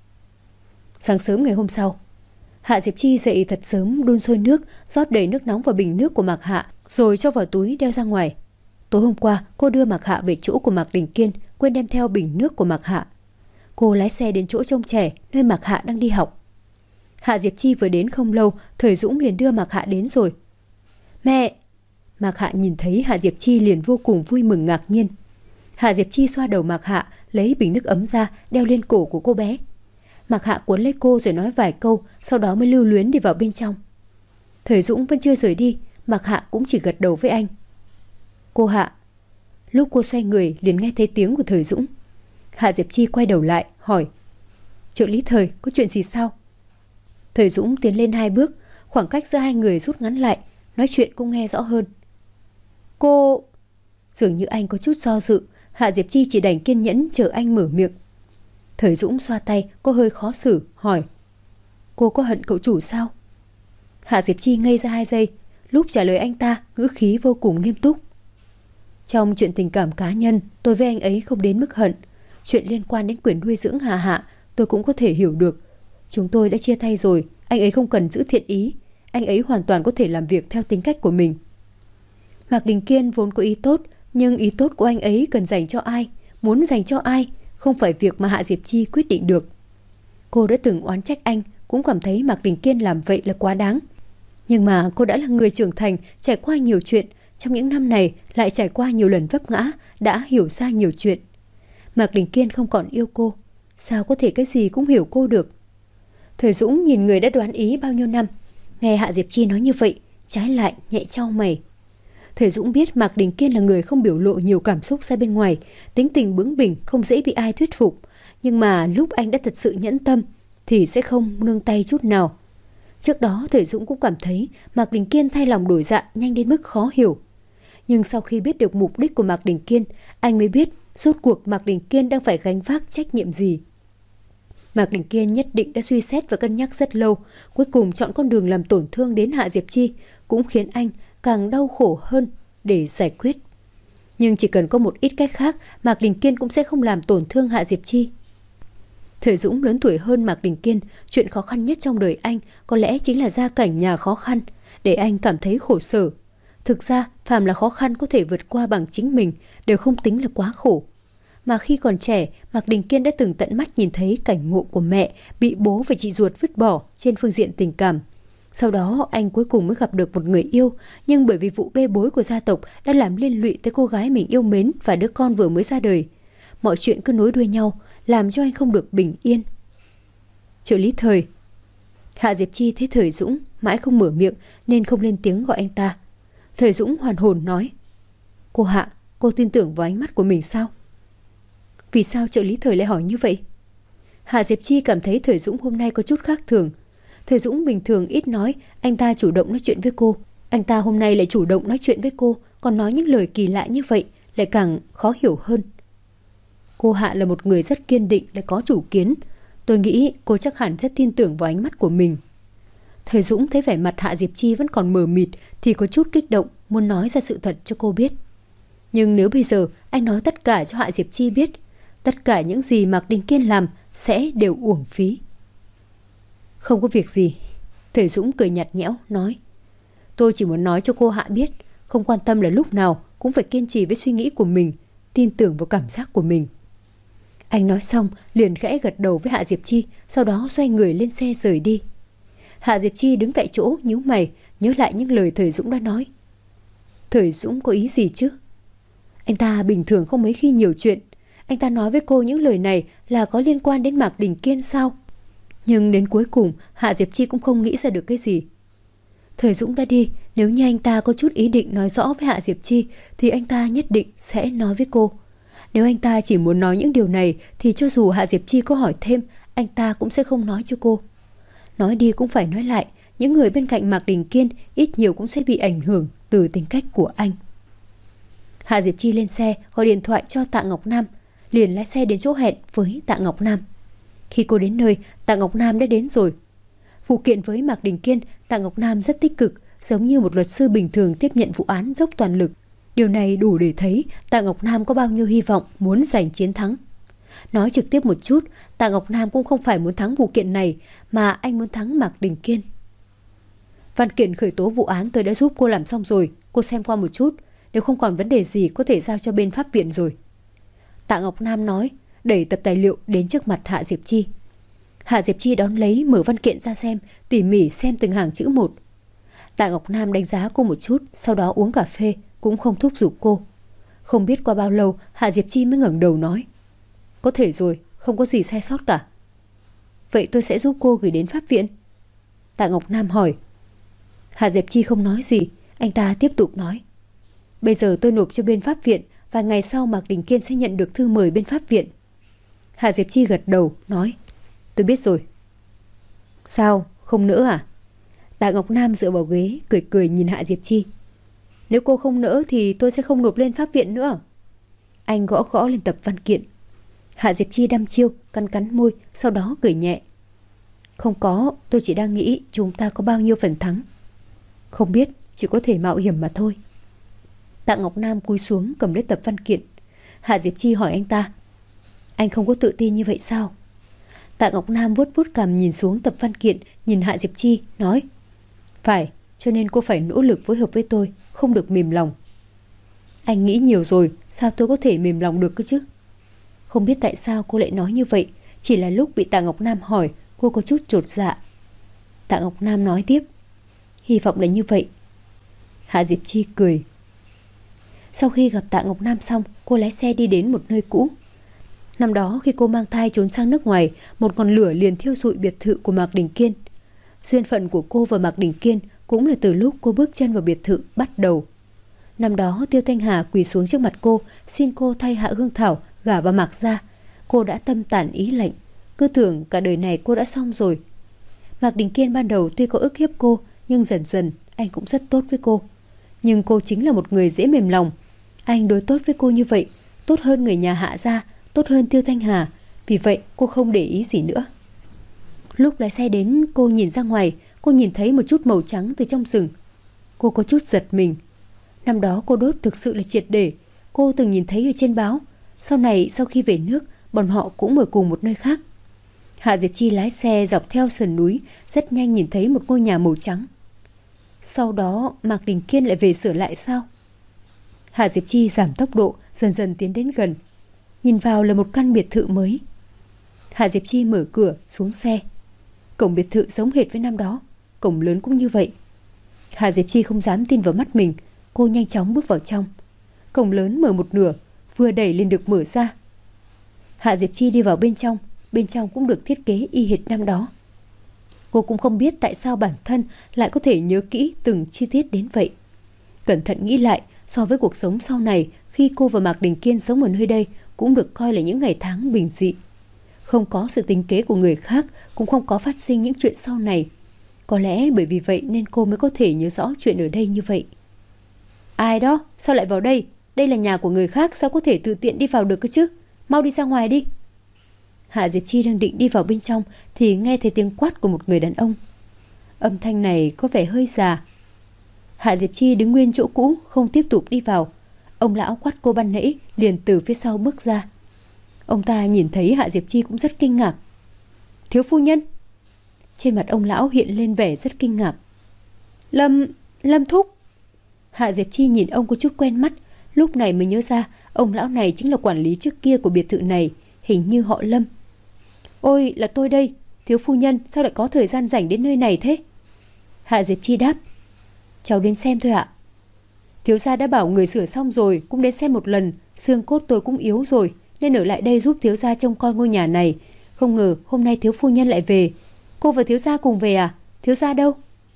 Sáng sớm ngày hôm sau, Hạ Diệp Chi dậy thật sớm, đun sôi nước, rót đầy nước nóng vào bình nước của Mạc Hạ, rồi cho vào túi đeo ra ngoài. Tối hôm qua, cô đưa Mạc Hạ về chỗ của Mạc Đình Kiên, quên đem theo bình nước của Mạc Hạ. Cô lái xe đến chỗ trông trẻ, nơi Mạc Hạ đang đi học. Hạ Diệp Chi vừa đến không lâu, Thời Dũng liền đưa Mạc Hạ đến rồi. Mẹ! Mạc Hạ nhìn thấy Hạ Diệp Chi liền vô cùng vui mừng ngạc nhiên. Hạ Diệp Chi xoa đầu Mạc Hạ, lấy bình nước ấm ra, đeo lên cổ của cô bé. Mạc Hạ cuốn lấy cô rồi nói vài câu, sau đó mới lưu luyến đi vào bên trong. Thời Dũng vẫn chưa rời đi, Mạc Hạ cũng chỉ gật đầu với anh. Cô Hạ. Lúc cô xoay người liền nghe thấy tiếng của Thời Dũng. Hạ Diệp Chi quay đầu lại, hỏi. Trợ lý Thời, có chuyện gì sao? Thời Dũng tiến lên hai bước, khoảng cách giữa hai người rút ngắn lại, nói chuyện cũng nghe rõ hơn. Cô... Dường như anh có chút do dự, Hạ Diệp Chi chỉ đành kiên nhẫn chờ anh mở miệng. Thời Dũng xoa tay, có hơi khó xử, hỏi. Cô có hận cậu chủ sao? Hạ Diệp Chi ngây ra hai giây, lúc trả lời anh ta, ngữ khí vô cùng nghiêm túc. Trong chuyện tình cảm cá nhân, tôi với anh ấy không đến mức hận. Chuyện liên quan đến quyền nuôi dưỡng Hà Hạ, tôi cũng có thể hiểu được. Chúng tôi đã chia tay rồi, anh ấy không cần giữ thiện ý. Anh ấy hoàn toàn có thể làm việc theo tính cách của mình. Mạc Đình Kiên vốn có ý tốt, nhưng ý tốt của anh ấy cần dành cho ai, muốn dành cho ai, không phải việc mà Hạ Diệp Chi quyết định được. Cô đã từng oán trách anh, cũng cảm thấy Mạc Đình Kiên làm vậy là quá đáng. Nhưng mà cô đã là người trưởng thành, trải qua nhiều chuyện, trong những năm này lại trải qua nhiều lần vấp ngã, đã hiểu ra nhiều chuyện. Mạc Đình Kiên không còn yêu cô, sao có thể cái gì cũng hiểu cô được. Thời Dũng nhìn người đã đoán ý bao nhiêu năm, nghe Hạ Diệp Chi nói như vậy, trái lại nhẹ chau mày. Thời Dũng biết Mạc Đình Kiên là người không biểu lộ nhiều cảm xúc ra bên ngoài, tính tình bướng bỉnh, không dễ bị ai thuyết phục. Nhưng mà lúc anh đã thật sự nhẫn tâm thì sẽ không nương tay chút nào. Trước đó Thời Dũng cũng cảm thấy Mạc Đình Kiên thay lòng đổi dạ nhanh đến mức khó hiểu. Nhưng sau khi biết được mục đích của Mạc Đình Kiên, anh mới biết rốt cuộc Mạc Đình Kiên đang phải gánh vác trách nhiệm gì. Mạc Đình Kiên nhất định đã suy xét và cân nhắc rất lâu, cuối cùng chọn con đường làm tổn thương đến Hạ Diệp Chi, cũng khiến anh càng đau khổ hơn để giải quyết. Nhưng chỉ cần có một ít cách khác, Mạc Đình Kiên cũng sẽ không làm tổn thương Hạ Diệp Chi. Thời Dũng lớn tuổi hơn Mạc Đình Kiên, chuyện khó khăn nhất trong đời anh có lẽ chính là gia cảnh nhà khó khăn, để anh cảm thấy khổ sở. Thực ra, phàm là khó khăn có thể vượt qua bằng chính mình đều không tính là quá khổ. Mà khi còn trẻ, Mạc Đình Kiên đã từng tận mắt nhìn thấy cảnh ngộ của mẹ bị bố và chị ruột vứt bỏ trên phương diện tình cảm. Sau đó anh cuối cùng mới gặp được một người yêu, nhưng bởi vì vụ bê bối của gia tộc đã làm liên lụy tới cô gái mình yêu mến và đứa con vừa mới ra đời. Mọi chuyện cứ nối đuôi nhau, làm cho anh không được bình yên. Trợ lý Thời. Hạ Diệp Chi thấy Thời Dũng mãi không mở miệng nên không lên tiếng gọi anh ta. Thời Dũng hoàn hồn nói: Cô Hạ, cô tin tưởng vào ánh mắt của mình sao? Vì sao trợ lý Thời lại hỏi như vậy? Hạ Diệp Chi cảm thấy Thời Dũng hôm nay có chút khác thường. Thời Dũng bình thường ít nói, anh ta chủ động nói chuyện với cô. Anh ta hôm nay lại chủ động nói chuyện với cô, còn nói những lời kỳ lạ như vậy, lại càng khó hiểu hơn. Cô Hạ là một người rất kiên định, lại có chủ kiến. Tôi nghĩ cô chắc hẳn rất tin tưởng vào ánh mắt của mình. Thời Dũng thấy vẻ mặt Hạ Diệp Chi vẫn còn mờ mịt thì có chút kích động, muốn nói ra sự thật cho cô biết. Nhưng nếu bây giờ anh nói tất cả cho Hạ Diệp Chi biết, tất cả những gì Mạc Đình Kiên làm sẽ đều uổng phí. Không có việc gì. Thời Dũng cười nhạt nhẽo nói: Tôi chỉ muốn nói cho cô Hạ biết, không quan tâm là lúc nào cũng phải kiên trì với suy nghĩ của mình, tin tưởng vào cảm giác của mình. Anh nói xong liền khẽ gật đầu với Hạ Diệp Chi, sau đó xoay người lên xe rời đi. Hạ Diệp Chi đứng tại chỗ nhíu mày, nhớ lại những lời Thời Dũng đã nói. Thời Dũng có ý gì chứ? Anh ta bình thường không mấy khi nhiều chuyện. Anh ta nói với cô những lời này là có liên quan đến Mạc Đình Kiên sao? Nhưng đến cuối cùng Hạ Diệp Chi cũng không nghĩ ra được cái gì. Thời Dũng đã đi, nếu như anh ta có chút ý định nói rõ với Hạ Diệp Chi thì anh ta nhất định sẽ nói với cô. Nếu anh ta chỉ muốn nói những điều này thì cho dù Hạ Diệp Chi có hỏi thêm, anh ta cũng sẽ không nói cho cô. Nói đi cũng phải nói lại, những người bên cạnh Mạc Đình Kiên ít nhiều cũng sẽ bị ảnh hưởng từ tính cách của anh. Hạ Diệp Chi lên xe gọi điện thoại cho Tạ Ngọc Nam, liền lái xe đến chỗ hẹn với Tạ Ngọc Nam. Khi cô đến nơi, Tạ Ngọc Nam đã đến rồi. Vụ kiện với Mạc Đình Kiên, Tạ Ngọc Nam rất tích cực, giống như một luật sư bình thường tiếp nhận vụ án dốc toàn lực. Điều này đủ để thấy Tạ Ngọc Nam có bao nhiêu hy vọng muốn giành chiến thắng. Nói trực tiếp một chút, Tạ Ngọc Nam cũng không phải muốn thắng vụ kiện này, mà anh muốn thắng Mạc Đình Kiên. Văn kiện khởi tố vụ án tôi đã giúp cô làm xong rồi, cô xem qua một chút, nếu không còn vấn đề gì có thể giao cho bên pháp viện rồi. Tạ Ngọc Nam nói, đẩy tập tài liệu đến trước mặt Hạ Diệp Chi. Hạ Diệp Chi đón lấy, mở văn kiện ra xem, tỉ mỉ xem từng hàng chữ một. Tạ Ngọc Nam đánh giá cô một chút, sau đó uống cà phê, cũng không thúc giục cô. Không biết qua bao lâu, Hạ Diệp Chi mới ngẩng đầu nói: Có thể rồi, không có gì sai sót cả. Vậy tôi sẽ giúp cô gửi đến pháp viện. Tạ Ngọc Nam hỏi. Hạ Diệp Chi không nói gì, anh ta tiếp tục nói: Bây giờ tôi nộp cho bên pháp viện, và ngày sau Mạc Đình Kiên sẽ nhận được thư mời bên pháp viện. Hạ Diệp Chi gật đầu, nói: Tôi biết rồi. Sao, không nỡ à? Tạ Ngọc Nam dựa vào ghế, cười cười nhìn Hạ Diệp Chi. Nếu cô không nỡ thì tôi sẽ không nộp lên pháp viện nữa. Anh gõ gõ lên tập văn kiện. Hạ Diệp Chi đăm chiêu, cắn cắn môi, sau đó cười nhẹ. Không có, tôi chỉ đang nghĩ chúng ta có bao nhiêu phần thắng. Không biết, chỉ có thể mạo hiểm mà thôi. Tạ Ngọc Nam cúi xuống cầm lấy tập văn kiện. Hạ Diệp Chi hỏi anh ta: Anh không có tự tin như vậy sao? Tạ Ngọc Nam vuốt vuốt cằm nhìn xuống tập văn kiện, nhìn Hạ Diệp Chi, nói: Phải, cho nên cô phải nỗ lực phối hợp với tôi, không được mềm lòng. Anh nghĩ nhiều rồi, sao tôi có thể mềm lòng được cơ chứ? Không biết tại sao cô lại nói như vậy, chỉ là lúc bị Tạ Ngọc Nam hỏi, cô có chút chột dạ. Tạ Ngọc Nam nói tiếp: Hy vọng là như vậy. Hạ Diệp Chi cười. Sau khi gặp Tạ Ngọc Nam xong, cô lái xe đi đến một nơi cũ. Năm đó khi cô mang thai trốn sang nước ngoài, một ngọn lửa liền thiêu rụi biệt thự của Mạc Đình Kiên. Duyên phận của cô và Mạc Đình Kiên cũng là từ lúc cô bước chân vào biệt thự bắt đầu. Năm đó Tiêu Thanh Hà quỳ xuống trước mặt cô, xin cô thay Hạ Hương Thảo gả vào Mạc gia. Cô đã tâm tàn ý lạnh, cứ tưởng cả đời này cô đã xong rồi. Mạc Đình Kiên ban đầu tuy có ức hiếp cô, nhưng dần dần anh cũng rất tốt với cô. Nhưng cô chính là một người dễ mềm lòng. Anh đối tốt với cô như vậy, tốt hơn người nhà Hạ gia, tốt hơn Tiêu Thanh Hà. Vì vậy cô không để ý gì nữa. Lúc lái xe đến, cô nhìn ra ngoài, cô nhìn thấy một chút màu trắng từ trong rừng. Cô có chút giật mình. Năm đó cô đốt thực sự là triệt để. Cô từng nhìn thấy ở trên báo. Sau này sau khi về nước, bọn họ cũng ở cùng một nơi khác. Hạ Diệp Chi lái xe dọc theo sườn núi, rất nhanh nhìn thấy một ngôi nhà màu trắng. Sau đó Mạc Đình Kiên lại về sửa lại sao? Hạ Diệp Chi giảm tốc độ, dần dần tiến đến gần. Nhìn vào là một căn biệt thự mới. Hạ Diệp Chi mở cửa xuống xe. Cổng biệt thự giống hệt với năm đó, cổng lớn cũng như vậy. Hạ Diệp Chi không dám tin vào mắt mình. Cô nhanh chóng bước vào trong. Cổng lớn mở một nửa, vừa đẩy liền được mở ra. Hạ Diệp Chi đi vào bên trong, bên trong cũng được thiết kế y hệt năm đó. Cô cũng không biết tại sao bản thân lại có thể nhớ kỹ từng chi tiết đến vậy. Cẩn thận nghĩ lại, so với cuộc sống sau này, khi cô và Mạc Đình Kiên sống ở nơi đây cũng được coi là những ngày tháng bình dị. Không có sự tính kế của người khác, cũng không có phát sinh những chuyện sau này. Có lẽ bởi vì vậy nên cô mới có thể nhớ rõ chuyện ở đây như vậy. Ai đó? Sao lại vào đây? Đây là nhà của người khác, sao có thể tự tiện đi vào được cơ chứ? Mau đi ra ngoài đi. Hạ Diệp Chi đang định đi vào bên trong thì nghe thấy tiếng quát của một người đàn ông. Âm thanh này có vẻ hơi già. Hạ Diệp Chi đứng nguyên chỗ cũ, không tiếp tục đi vào. Ông lão quát cô ban nãy liền từ phía sau bước ra. Ông ta nhìn thấy Hạ Diệp Chi cũng rất kinh ngạc. Thiếu phu nhân. Trên mặt ông lão hiện lên vẻ rất kinh ngạc. Lâm, Lâm thúc. Hạ Diệp Chi nhìn ông có chút quen mắt, lúc này mới nhớ ra ông lão này chính là quản lý trước kia của biệt thự này, hình như họ Lâm. Ôi, là tôi đây, thiếu phu nhân, sao lại có thời gian rảnh đến nơi này thế? Hạ Diệp Chi đáp. Cháu đến xem thôi ạ. Thiếu gia đã bảo người sửa xong rồi, cũng đến xem một lần, xương cốt tôi cũng yếu rồi, nên ở lại đây giúp thiếu gia trông coi ngôi nhà này. Không ngờ hôm nay thiếu phu nhân lại về. Cô và thiếu gia cùng về à? Thiếu gia đâu?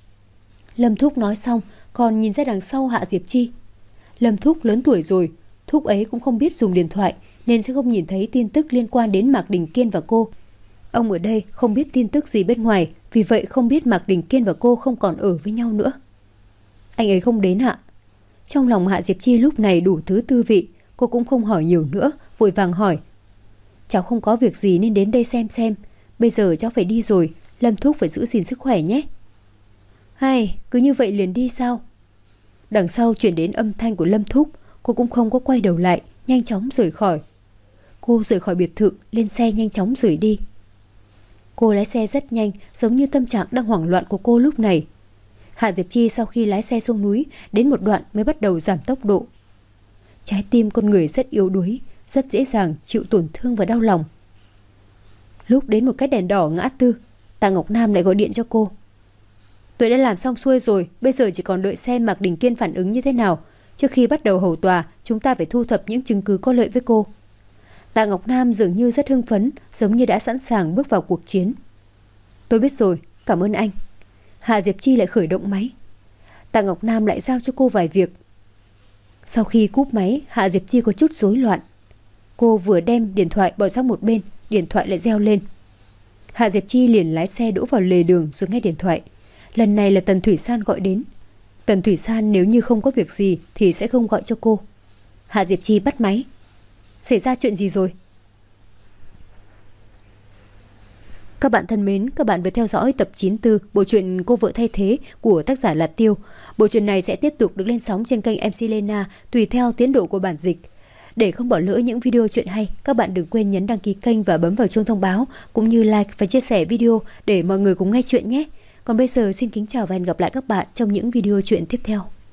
Lâm thúc nói xong, còn nhìn ra đằng sau Hạ Diệp Chi. Lâm thúc lớn tuổi rồi, thúc ấy cũng không biết dùng điện thoại, nên sẽ không nhìn thấy tin tức liên quan đến Mạc Đình Kiên và cô. Ông ở đây không biết tin tức gì bên ngoài, vì vậy không biết Mạc Đình Kiên và cô không còn ở với nhau nữa. Anh ấy không đến ạ? Trong lòng Hạ Diệp Chi lúc này đủ thứ tư vị, cô cũng không hỏi nhiều nữa, vội vàng hỏi. Cháu không có việc gì nên đến đây xem xem. Bây giờ cháu phải đi rồi, Lâm thúc phải giữ gìn sức khỏe nhé. Hay, cứ như vậy liền đi sao? Đằng sau chuyển đến âm thanh của Lâm thúc, cô cũng không có quay đầu lại, nhanh chóng rời khỏi. Cô rời khỏi biệt thự, lên xe nhanh chóng rời đi. Cô lái xe rất nhanh, giống như tâm trạng đang hoảng loạn của cô lúc này. Hạ Diệp Chi sau khi lái xe xuống núi, đến một đoạn mới bắt đầu giảm tốc độ. Trái tim con người rất yếu đuối, rất dễ dàng chịu tổn thương và đau lòng. Lúc đến một cái đèn đỏ ngã tư, Tạ Ngọc Nam lại gọi điện cho cô. Tôi đã làm xong xuôi rồi, bây giờ chỉ còn đợi xem Mạc Đình Kiên phản ứng như thế nào. Trước khi bắt đầu hầu tòa, chúng ta phải thu thập những chứng cứ có lợi với cô. Tạ Ngọc Nam dường như rất hưng phấn, giống như đã sẵn sàng bước vào cuộc chiến. Tôi biết rồi, cảm ơn anh. Hạ Diệp Chi lại khởi động máy. Tạ Ngọc Nam lại giao cho cô vài việc. Sau khi cúp máy, Hạ Diệp Chi có chút rối loạn. Cô vừa đem điện thoại bỏ sang một bên, điện thoại lại reo lên. Hạ Diệp Chi liền lái xe đỗ vào lề đường rồi nghe điện thoại. Lần này là Tần Thủy San gọi đến. Tần Thủy San nếu như không có việc gì thì sẽ không gọi cho cô. Hạ Diệp Chi bắt máy. Xảy ra chuyện gì rồi? Các bạn thân mến, các bạn vừa theo dõi tập chín mươi tư bộ truyện Cô vợ thay thế của tác giả Lạt Tiêu. Bộ truyện này sẽ tiếp tục được lên sóng trên kênh em xê Lena tùy theo tiến độ của bản dịch. Để không bỏ lỡ những video truyện hay, các bạn đừng quên nhấn đăng ký kênh và bấm vào chuông thông báo, cũng như like và chia sẻ video để mọi người cùng nghe chuyện nhé. Còn bây giờ xin kính chào và hẹn gặp lại các bạn trong những video truyện tiếp theo.